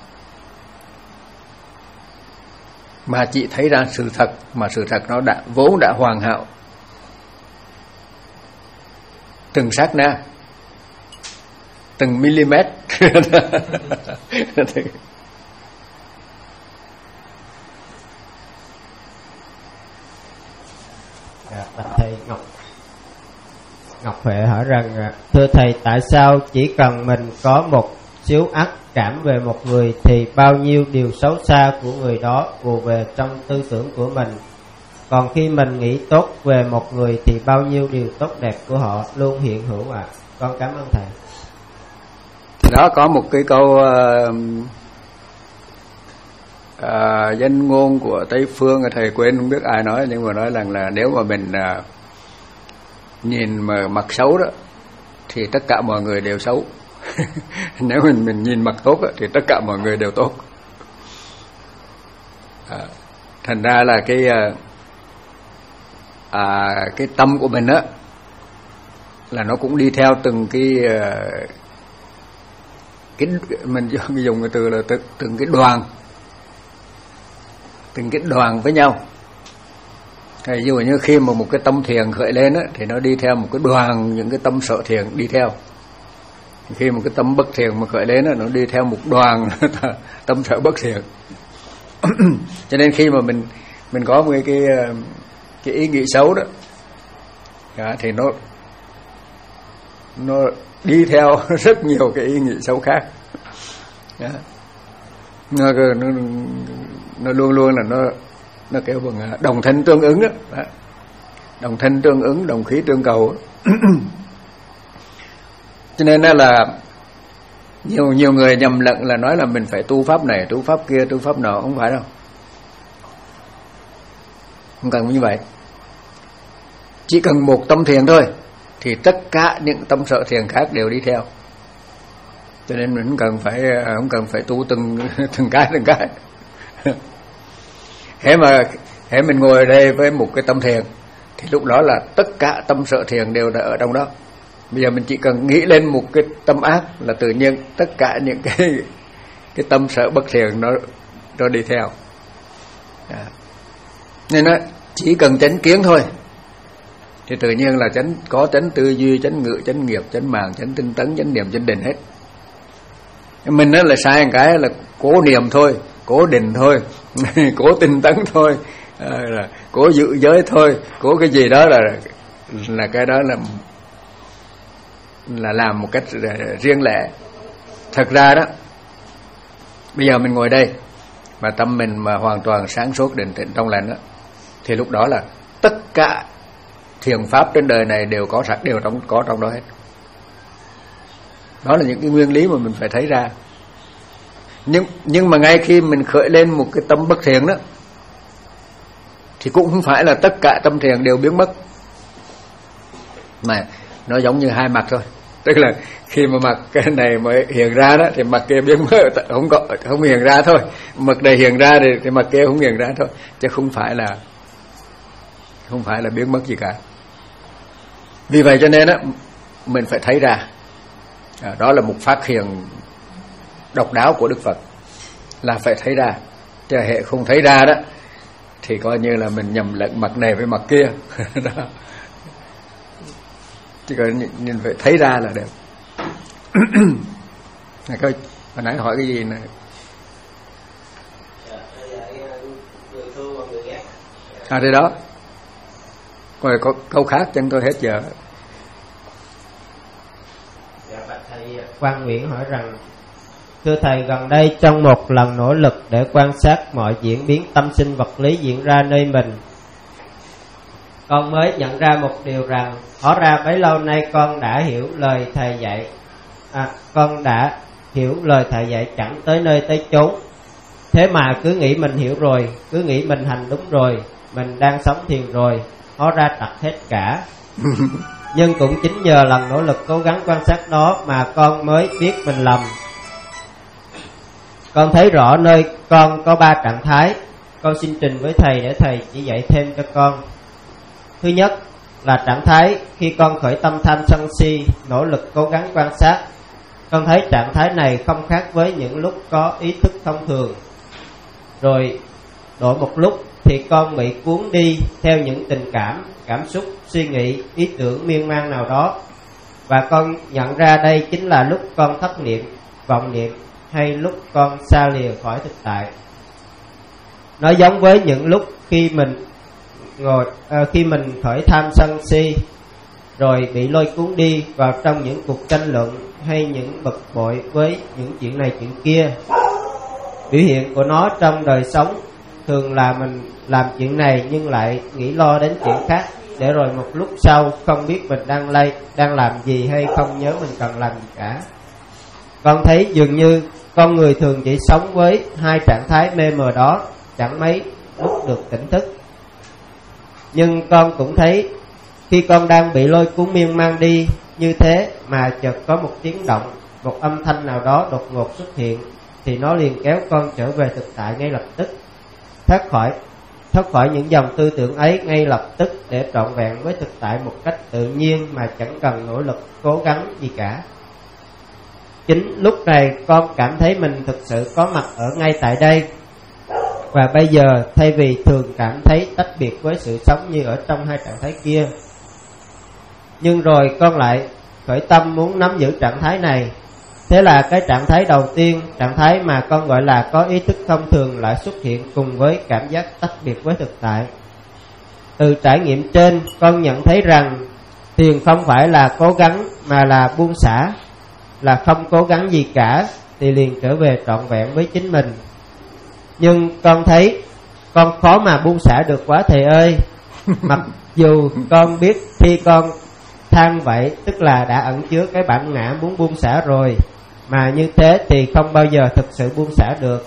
S1: mà chỉ thấy ra sự thật, mà sự thật nó đã vốn đã hoàn hảo, từng sát na, từng mm.
S3: Dạ, bạch thầy Ngọc Ngọc Huệ hỏi rằng: thưa thầy, tại sao chỉ cần mình có một xíu ác cảm về một người thì bao nhiêu điều xấu xa của người đó ùa về trong tư tưởng của mình, còn khi mình nghĩ tốt về một người thì bao nhiêu điều tốt đẹp của họ luôn hiện hữu ạ? À? Con cảm ơn thầy.
S1: Đó có một cái câu uh, uh, danh ngôn của Tây Phương, thầy quên không biết ai nói, nhưng mà nói rằng là nếu mà mình uh, nhìn mà mặt xấu đó thì tất cả mọi người đều xấu. Nếu mình mình nhìn mặt tốt đó, thì tất cả mọi người đều tốt. À, thành ra là cái à, cái tâm của mình á là nó cũng đi theo từng cái cái mình dùng cái từ là từng, từng cái đoàn từng cái đoàn với nhau. Ví dụ như khi mà một cái tâm thiền khởi lên á, thì nó đi theo một cái đoàn những cái tâm sở thiền đi theo. Khi một cái tâm bất thiền mà khởi lên á, nó đi theo một đoàn tâm sở bất thiền. Cho nên khi mà mình mình có một cái cái, cái ý nghĩ xấu đó, đó thì nó nó đi theo rất nhiều cái ý nghĩ xấu khác. Đó. Nó, nó nó luôn luôn là nó nó kêu bằng đồng thanh tương ứng đó. Đó. Đồng thanh tương ứng, đồng khí tương cầu. Cho nên là nhiều nhiều người nhầm lẫn là nói là mình phải tu pháp này, tu pháp kia, tu pháp nọ, không phải đâu. Không cần như vậy. Chỉ cần một tâm thiền thôi thì tất cả những tâm sở thiền khác đều đi theo. Cho nên mình không cần phải không cần phải tu từng từng cái từng cái. Hễ mà hễ mình ngồi ở đây với một cái tâm thiền thì lúc đó là tất cả tâm sở thiền đều đã ở trong đó. Bây giờ mình chỉ cần nghĩ lên một cái tâm ác là tự nhiên tất cả những cái cái tâm sở bất thiền nó nó đi theo. À. Nên nó chỉ cần chánh kiến thôi thì tự nhiên là chánh có chánh tư duy, chánh ngữ, chánh nghiệp, chánh mạng, chánh tinh tấn, chánh niệm, chánh định hết. Mình đó là sai một cái là cố niệm thôi, cố định thôi, cố tinh tấn thôi, à, là cố giữ giới thôi, cố cái gì đó là là cái đó là là làm một cách riêng lẻ. Thật ra đó, bây giờ mình ngồi đây mà tâm mình mà hoàn toàn sáng suốt, định tĩnh, trong lành đó, thì lúc đó là tất cả thiền pháp trên đời này đều có sẵn, đều trong có trong đó hết. Đó là những cái nguyên lý mà mình phải thấy ra. Nhưng nhưng mà ngay khi mình khởi lên một cái tâm bất thiền đó thì cũng không phải là tất cả tâm thiền đều biến mất, mà nó giống như hai mặt thôi. Tức là khi mà mặt cái này mới hiện ra đó thì mặt kia biến mất, không có không hiện ra thôi. Mặt này hiện ra thì, thì mặt kia không hiện ra thôi, chứ không phải là không phải là biến mất gì cả. Vì vậy cho nên đó mình phải thấy ra. À, đó là một phát hiện độc đáo của Đức Phật, là phải thấy ra. Chứ hệ không thấy ra đó thì coi như là mình nhầm lẫn mặt này với mặt kia. Đó. Chỉ cần nhìn phải thấy ra là được. Này coi, hồi nãy hỏi cái gì này? À đây đó. Rồi có câu khác chẳng tôi hết giờ.
S3: Dạ, bạch thầy Quang Nguyễn hỏi rằng: thưa thầy, gần đây trong một lần nỗ lực để quan sát mọi diễn biến tâm sinh vật lý diễn ra nơi mình, con mới nhận ra một điều rằng hóa ra bấy lâu nay con đã hiểu lời thầy dạy, à, con đã hiểu lời thầy dạy chẳng tới nơi tới chốn. Thế mà cứ nghĩ mình hiểu rồi, cứ nghĩ mình hành đúng rồi, mình đang sống thiền rồi, hóa ra trật hết cả. Nhưng cũng chính nhờ lần nỗ lực cố gắng quan sát đó mà con mới biết mình lầm. Con thấy rõ nơi con có ba trạng thái. Con xin trình với thầy để thầy chỉ dạy thêm cho con. Thứ nhất là trạng thái khi con khởi tâm tham sân si, nỗ lực cố gắng quan sát. Con thấy trạng thái này không khác với những lúc có ý thức thông thường. Rồi đổi một lúc thì con bị cuốn đi theo những tình cảm, cảm xúc, suy nghĩ, ý tưởng miên man nào đó. Và con nhận ra đây chính là lúc con thất niệm, vọng niệm, hay lúc con xa lìa khỏi thực tại. Nó giống với những lúc khi mình ngồi à, khi mình khởi tham sân si, rồi bị lôi cuốn đi vào trong những cuộc tranh luận hay những bực bội với những chuyện này chuyện kia. Biểu hiện của nó trong đời sống thường là mình làm chuyện này nhưng lại nghĩ lo đến chuyện khác, để rồi một lúc sau không biết mình đang lay đang làm gì hay không nhớ mình cần làm gì cả. Con thấy dường như con người thường chỉ sống với hai trạng thái mê mờ đó, chẳng mấy lúc được tỉnh thức. Nhưng con cũng thấy khi con đang bị lôi cuốn miên man đi như thế mà chợt có một tiếng động, một âm thanh nào đó đột ngột xuất hiện, thì nó liền kéo con trở về thực tại ngay lập tức, thoát khỏi thoát khỏi những dòng tư tưởng ấy ngay lập tức, để trọn vẹn với thực tại một cách tự nhiên mà chẳng cần nỗ lực cố gắng gì cả. Chính lúc này con cảm thấy mình thực sự có mặt ở ngay tại đây. Và bây giờ thay vì thường cảm thấy tách biệt với sự sống như ở trong hai trạng thái kia, nhưng rồi con lại khởi tâm muốn nắm giữ trạng thái này. Thế là cái trạng thái đầu tiên, trạng thái mà con gọi là có ý thức thông thường, lại xuất hiện cùng với cảm giác tách biệt với thực tại. Từ trải nghiệm trên, con nhận thấy rằng thiền không phải là cố gắng mà là buông xả, là không cố gắng gì cả thì liền trở về trọn vẹn với chính mình. Nhưng con thấy con khó mà buông xả được quá thầy ơi. Mặc dù con biết khi con than vậy tức là đã ẩn chứa cái bản ngã muốn buông xả rồi, mà như thế thì không bao giờ thực sự buông xả được.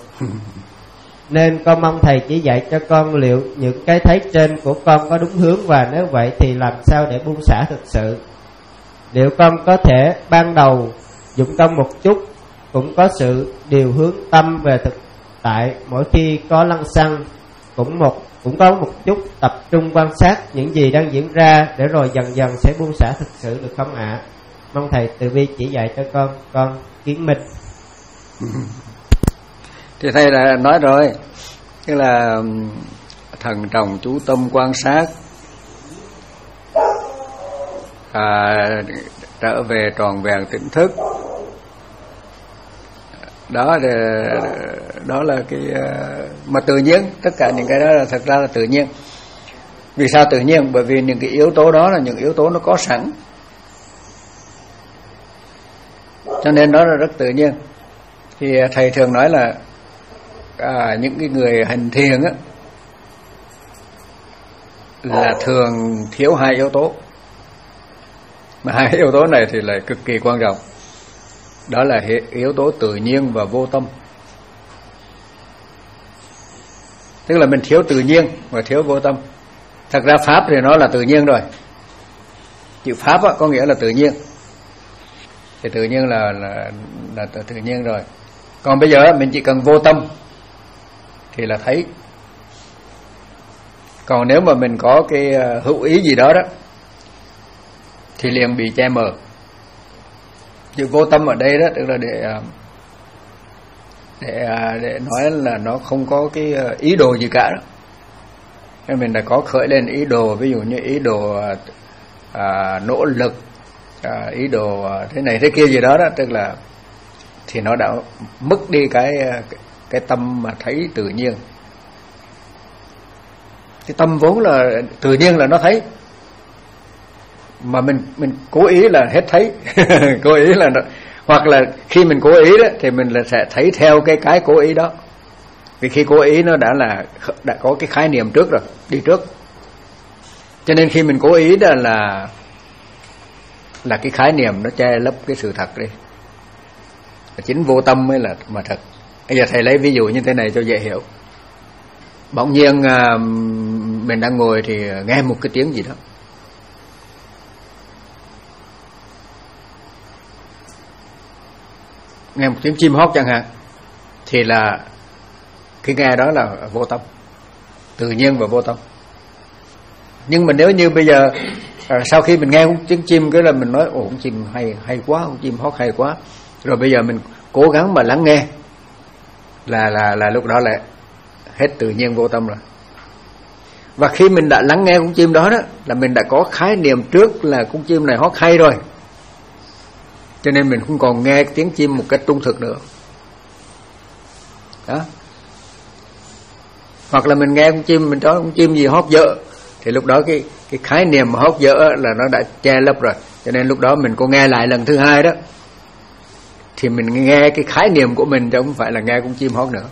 S3: Nên con mong thầy chỉ dạy cho con liệu những cái thấy trên của con có đúng hướng, và nếu vậy thì làm sao để buông xả thực sự. Liệu con có thể ban đầu dụng công một chút, cũng có sự điều hướng tâm về thực tại mỗi khi có lăng xăng, cũng một cũng có một chút tập trung quan sát những gì đang diễn ra, để rồi dần dần sẽ buông xả thực sự, được không ạ? À? Mong thầy từ bi chỉ dạy cho con. Con Kiến Minh.
S1: Thì thầy đã nói rồi, tức là thần trọng chú tâm quan sát, à, trở về tròn vẹn tỉnh thức. Đó là, đó là cái mà tự nhiên, tất cả những cái đó là thật ra là tự nhiên. Vì sao tự nhiên? Bởi vì những cái yếu tố đó là những yếu tố nó có sẵn, cho nên đó là rất tự nhiên. Thì thầy thường nói là à, những cái người hành thiền á là thường thiếu hai yếu tố, mà hai yếu tố này thì lại cực kỳ quan trọng. Đó là yếu tố tự nhiên và vô tâm. Tức là mình thiếu tự nhiên và thiếu vô tâm. Thật ra pháp thì nó là tự nhiên rồi. Chữ pháp á, có nghĩa là tự nhiên. Thì tự nhiên là, là, là tự nhiên rồi. Còn bây giờ mình chỉ cần vô tâm thì là thấy. Còn nếu mà mình có cái hữu ý gì đó đó thì liền bị che mờ. Chữ vô tâm ở đây đó tức là để để để nói là nó không có cái ý đồ gì cả đó. Nên mình đã có khởi lên ý đồ, ví dụ như ý đồ à, nỗ lực, à, ý đồ thế này thế kia gì đó đó, tức là thì nó đã mất đi cái cái tâm mà thấy tự nhiên. Cái tâm vốn là tự nhiên là nó thấy, mà mình mình cố ý là hết thấy. Cố ý là nó, hoặc là khi mình cố ý đó thì mình là sẽ thấy theo cái cái cố ý đó. Vì khi cố ý nó đã là đã có cái khái niệm trước rồi, đi trước. Cho nên khi mình cố ý đó là là cái khái niệm nó che lấp cái sự thật đi. Chính vô tâm mới là mà thật. Bây giờ thầy lấy ví dụ như thế này cho dễ hiểu. Bỗng nhiên mình đang ngồi thì nghe một cái tiếng gì đó, nghe một tiếng chim hót chẳng hạn, thì là cái nghe đó là vô tâm, tự nhiên và vô tâm. Nhưng mà nếu như bây giờ à, sau khi mình nghe tiếng chim cái là mình nói ồ con chim hay hay quá, con chim hót hay quá, rồi bây giờ mình cố gắng mà lắng nghe, là là là lúc đó lại hết tự nhiên vô tâm rồi. Và khi mình đã lắng nghe con chim đó đó là mình đã có khái niệm trước là con chim này hót hay rồi, cho nên mình không còn nghe tiếng chim một cách trung thực nữa đó. Hoặc là mình nghe con chim, mình nói con chim gì hót dở thì lúc đó cái cái khái niệm mà hốt dở là nó đã che lấp rồi. Cho nên lúc đó mình có nghe lại lần thứ hai đó thì mình nghe cái khái niệm của mình chứ không phải là nghe con chim hót nữa.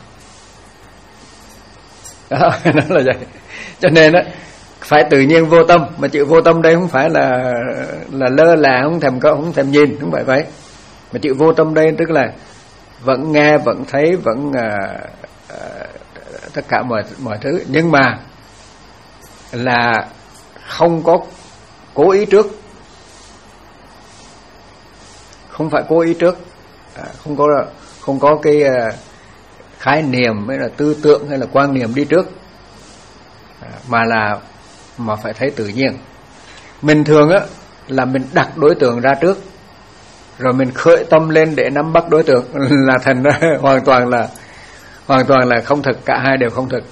S1: Đó, nó là vậy. Cho nên đó phải tự nhiên vô tâm, mà chữ vô tâm đây không phải là là lơ là không thèm có không thèm nhìn, không phải vậy. Mà chữ vô tâm đây tức là vẫn nghe, vẫn thấy, vẫn à, à, tất cả mọi mọi thứ, nhưng mà là không có cố ý trước, không phải cố ý trước, à, không có không có cái à, khái niệm hay là tư tưởng hay là quan niệm đi trước, à, mà là mà phải thấy tự nhiên. Mình thường á là mình đặt đối tượng ra trước, rồi mình khởi tâm lên để nắm bắt đối tượng, là thành ra hoàn toàn là hoàn toàn là không thực, cả hai đều không thực.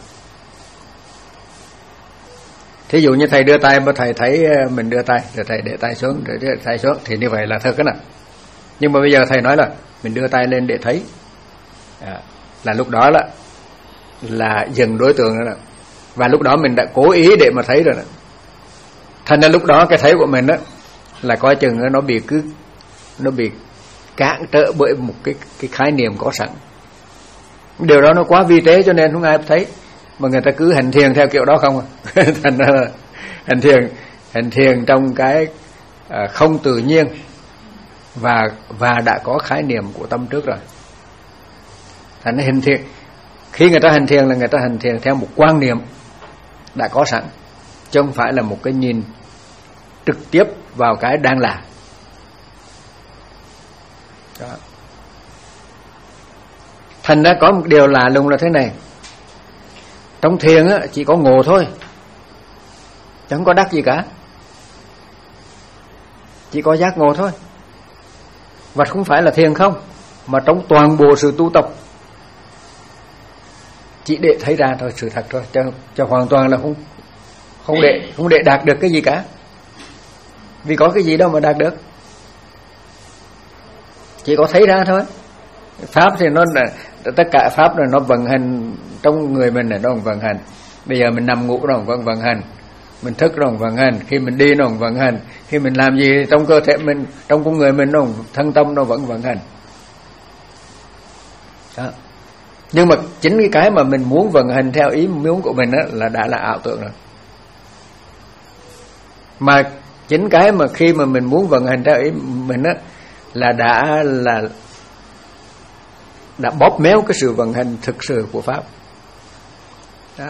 S1: Thí dụ như thầy đưa tay mà thầy thấy mình đưa tay, rồi thầy để tay xuống, rồi để tay xuống thì như vậy là thực đó nè. Nhưng mà bây giờ thầy nói là mình đưa tay lên để thấy, à, là lúc đó là là dừng đối tượng đó nè, và lúc đó mình đã cố ý để mà thấy rồi nè. Thành ra lúc đó cái thấy của mình đó là coi chừng nó bị cứ nó bị cản trở bởi một cái cái khái niệm có sẵn. Điều đó nó quá vi tế cho nên không ai thấy, mà người ta cứ hành thiền theo kiểu đó không à. Thành ra là hành thiền hành thiền trong cái à, không tự nhiên và và đã có khái niệm của tâm trước rồi. Thành ra hành thiền, khi người ta hành thiền là người ta hành thiền theo một quan niệm đã có sẵn, chứ không phải là một cái nhìn trực tiếp vào cái đang là. Đó. Thành ra có một điều lạ lùng là thế này, trong thiền á chỉ có ngộ thôi, chẳng có đắc gì cả, chỉ có giác ngộ thôi. Và không phải là thiền không, mà trong toàn bộ sự tu tập chỉ để thấy ra thôi, sự thật thôi, cho, cho hoàn toàn là không không để không để đạt được cái gì cả, vì có cái gì đâu mà đạt được, chỉ có thấy ra thôi. Pháp thì nó là tất cả pháp rồi, nó vận hành trong người mình, là nó vận hành. Bây giờ mình nằm ngủ nó vẫn vận hành, mình thức nó vận hành, khi mình đi nó vận hành, khi mình làm gì trong cơ thể mình, trong con người mình, nó thân tâm nó vẫn vận hành. Đó. Nhưng mà chính cái cái mà mình muốn vận hành theo ý muốn của mình đó, là đã là ảo tưởng rồi. Mà chính cái mà khi mà mình muốn vận hành theo ý mình đó, là đã là đã bóp méo cái sự vận hành thực sự của pháp. Đó.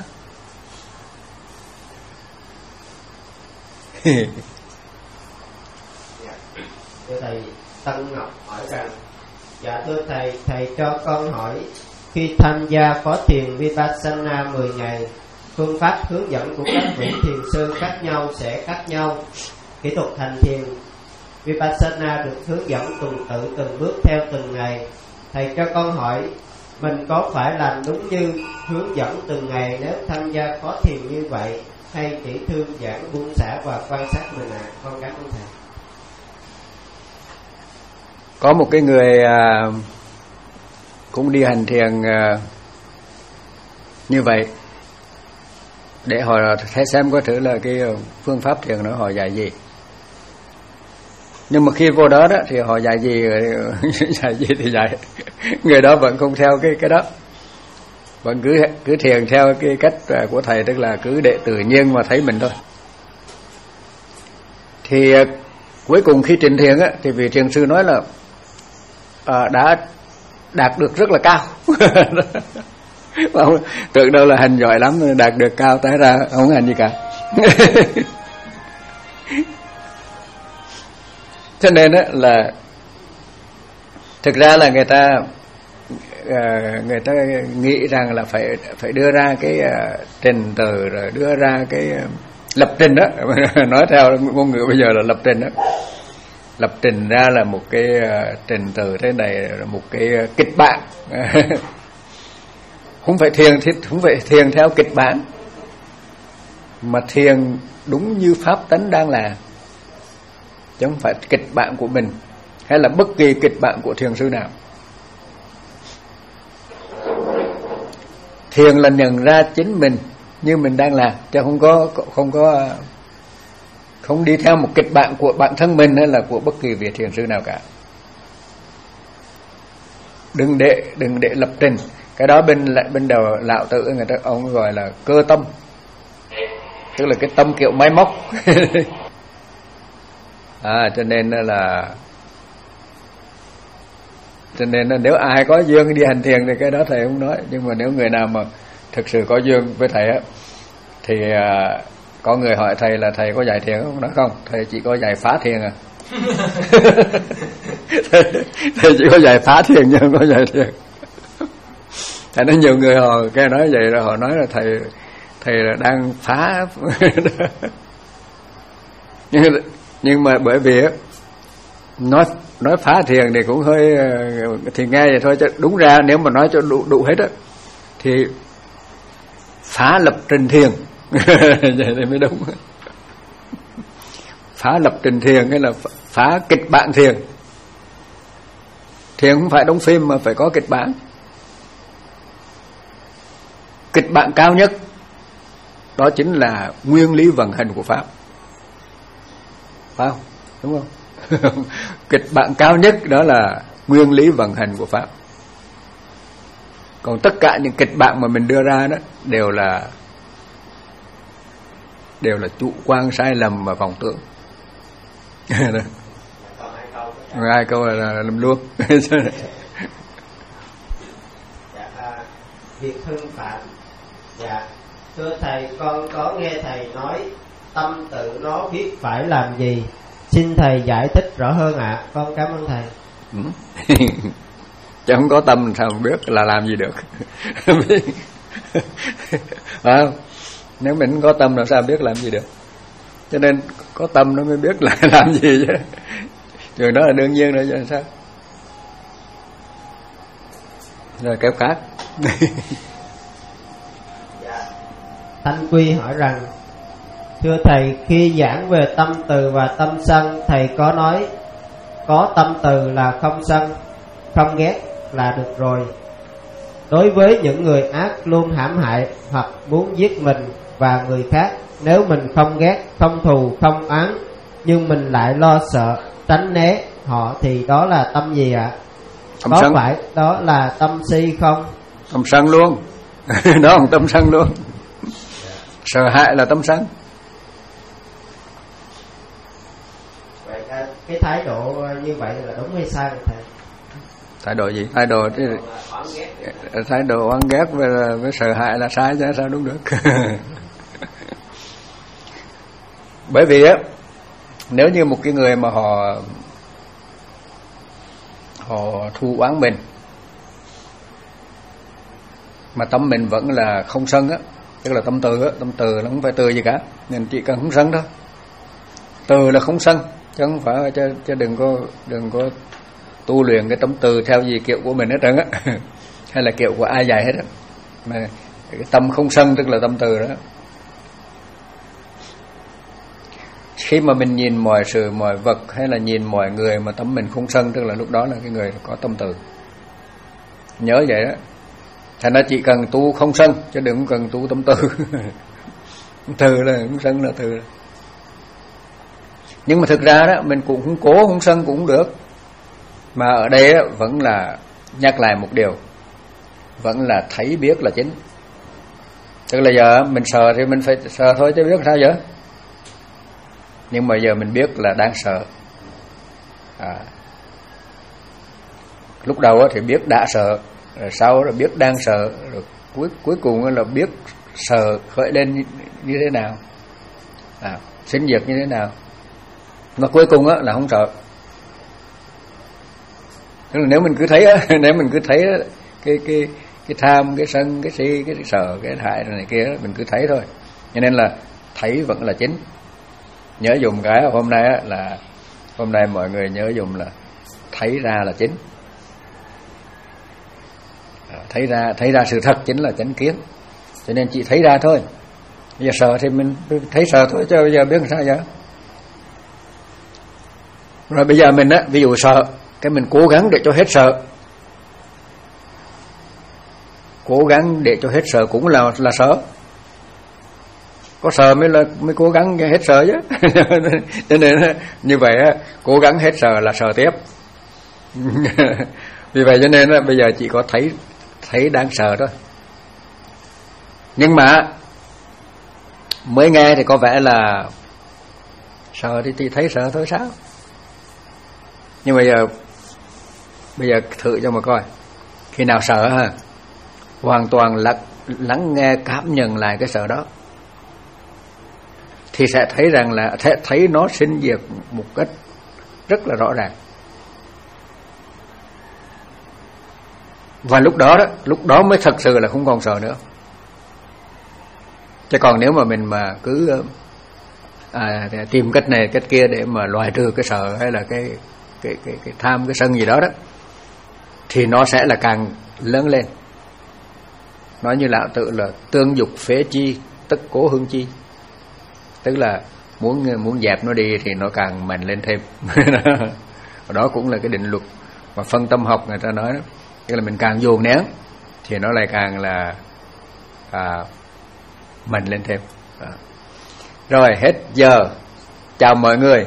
S3: Thưa thầy, Tân Ngọc hỏi rằng: dạ thưa thầy, thầy cho con hỏi, khi tham gia khóa thiền Vipassana mười ngày, phương pháp hướng dẫn của các vị thiền sư khác nhau sẽ khác nhau. Kỹ thuật hành thiền Vipassana được hướng dẫn tuần tự từng bước theo từng ngày. Thầy cho con hỏi, mình có phải làm đúng như hướng dẫn từng ngày nếu tham gia khóa thiền như vậy, hay chỉ thư giãn buông xả và quan sát mình ạ? À? Con cảm ơn thầy.
S1: Có một cái người à, cũng đi hành thiền à, như vậy, để họ thấy xem có thử là cái phương pháp thiền nó họ dạy gì. Nhưng mà khi vô đó đó thì họ dạy gì dạy gì thì dạy, người đó vẫn không theo cái cái đó, vẫn cứ cứ thiền theo cái cách của thầy, tức là cứ để tự nhiên mà thấy mình thôi. Thì cuối cùng khi trình thiền á, thì vị thiền sư nói là à, đã đạt được rất là cao. Tưởng đâu là hành giỏi lắm, đạt được cao, té ra không hành gì cả. Cho nên á là thực ra là người ta người ta nghĩ rằng là phải phải đưa ra cái trình tự, rồi đưa ra cái lập trình đó. Nói theo ngôn ngữ bây giờ là lập trình đó, lập trình ra là một cái trình tự thế này, một cái kịch bản. Không phải thiền không phải thiền theo kịch bản, mà thiền đúng như pháp tánh đang là, chứ không phải kịch bản của mình hay là bất kỳ kịch bản của thiền sư nào. Thiền là nhận ra chính mình như mình đang làm, chứ không có không có không đi theo một kịch bản của bản thân mình hay là của bất kỳ vị thiền sư nào cả. Đừng để đừng để lập trình. Cái đó bên lại bên đầu lão tử người ta ông gọi là cơ tâm, tức là cái tâm kiểu máy móc. À, cho nên là cho nên là nếu ai có duyên đi hành thiền thì cái đó thầy không nói, nhưng mà nếu người nào mà thực sự có duyên với thầy á thì à, có người hỏi thầy là thầy có dạy thiền không? Nói không, thầy chỉ có dạy phá thiền à. thầy, thầy chỉ có dạy phá thiền nhưng không có dạy thiền. Thầy nói nhiều người họ cái nói vậy rồi họ nói là thầy thầy là đang phá. nhưng nhưng mà bởi vì á nói nói phá thiền thì cũng hơi thì nghe vậy thôi, chứ đúng ra nếu mà nói cho đủ đủ hết á thì phá lập trình thiền. Vậy thì mới đúng. Phá lập trình thiền hay là phá kịch bản thiền. Thiền không phải đóng phim mà phải có kịch bản. Kịch bản cao nhất đó chính là nguyên lý vận hành của pháp, phải không? Đúng không? Kịch bản cao nhất đó là nguyên lý vận hành của pháp. Còn tất cả những kịch bản mà mình đưa ra đó đều là đều là chủ quan, sai lầm và vọng tưởng. Hai câu là, là làm luôn.
S3: Dạ, à, Việt Hưng Phạm. Dạ, thưa thầy, con có nghe thầy nói tâm tự nó biết phải làm gì, xin thầy giải thích rõ hơn ạ. À. Con cảm ơn thầy.
S1: Ừ. Chứ không có tâm sao không biết là làm gì được. Phải không? Nếu mình không có tâm làm sao biết làm gì được. Cho nên có tâm nó mới biết là làm gì chứ. Chuyện đó là đương nhiên rồi, chứ sao. Rồi kéo cát.
S3: Dạ. Thanh Quy hỏi rằng, thưa thầy, khi giảng về tâm từ và tâm sân, thầy có nói có tâm từ là không sân, không ghét là được rồi. Đối với những người ác luôn hãm hại hoặc muốn giết mình và người khác, nếu mình không ghét, không thù, không oán, nhưng mình lại lo sợ, tránh né họ, thì đó là tâm gì ạ? Có sân. Phải đó là tâm si không?
S1: Tâm sân luôn. Đó là tâm sân luôn. Sợ hãi là tâm sân.
S3: Vậy cái thái độ như vậy là đúng hay sai thầy?
S1: Thái độ gì? Thái độ chứ, thái độ oán ghét với, với sợ hãi là sai chứ sao đúng được. Bởi vì á, nếu như một cái người mà họ họ thù oán mình mà tâm mình vẫn là không sân á, tức là tâm từ á, tâm từ nó không phải từ gì cả, nên chỉ cần không sân thôi. Từ là không sân, chứ không phải chứ, chứ đừng có đừng có tu luyện cái tâm từ theo gì kiểu của mình hết trơn á, hay là kiểu của ai dạy hết á. Mà cái tâm không sân tức là tâm từ đó. Khi mà mình nhìn mọi sự, mọi vật hay là nhìn mọi người mà tâm mình không sân, tức là lúc đó là cái người có tâm từ. Nhớ vậy đó. Thành ra chỉ cần tu không sân, chứ đừng cần tu tâm từ. Từ là không sân là từ. Nhưng mà thực ra đó, mình cũng không cố không sân cũng được. Mà ở đây đó, vẫn là nhắc lại một điều, vẫn là thấy biết là chính. Tức là giờ mình sợ thì mình phải sợ thôi chứ biết sao vậy. Nhưng mà giờ mình biết là đang sợ. À. Lúc đầu thì biết đã sợ, rồi sau là biết đang sợ, rồi cuối cuối cùng là biết sợ khởi lên như, như thế nào, à, sinh diệt như thế nào, mà cuối cùng là không sợ. Tức là nếu mình cứ thấy nếu mình cứ thấy cái cái cái tham, cái sân, cái si, cái sợ, cái hại này kia, mình cứ thấy thôi. Cho nên là thấy vẫn là chính. Nhớ dùng cái hôm nay là hôm nay mọi người nhớ dùng là thấy ra là chính. Thấy ra thấy ra sự thật chính là chánh kiến. Cho nên chỉ thấy ra thôi. Bây giờ sợ thì mình thấy sợ thôi, chứ bây giờ biết làm sao vậy. Rồi bây giờ mình á, ví dụ sợ, cái mình cố gắng để cho hết sợ. Cố gắng để cho hết sợ cũng là là sợ. có sợ mới là mới cố gắng hết sợ chứ. Cho nên như vậy cố gắng hết sợ là sợ tiếp. Vì vậy cho nên bây giờ chỉ có thấy thấy đang sợ thôi. Nhưng mà mới nghe thì có vẻ là sợ thì, thì thấy sợ thôi sao. Nhưng bây giờ bây giờ thử cho mà coi, khi nào sợ ha, hoàn toàn lắng, lắng nghe cảm nhận lại cái sợ đó, thì sẽ thấy rằng là sẽ thấy nó sinh diệt một cách rất là rõ ràng. Và lúc đó đó, lúc đó mới thật sự là không còn sợ nữa. Chứ còn nếu mà mình mà cứ à, tìm cách này cách kia để mà loại trừ cái sợ hay là cái cái cái cái tham cái sân gì đó đó, thì nó sẽ là càng lớn lên. Nói như Lão Tử là tương dục phế chi tất cố hương chi, tức là muốn muốn dẹp nó đi thì nó càng mạnh lên thêm. Đó cũng là cái định luật mà phân tâm học người ta nói đó, tức là mình càng dồn nén thì nó lại càng là à, mạnh lên thêm. À. Rồi hết giờ, chào mọi người.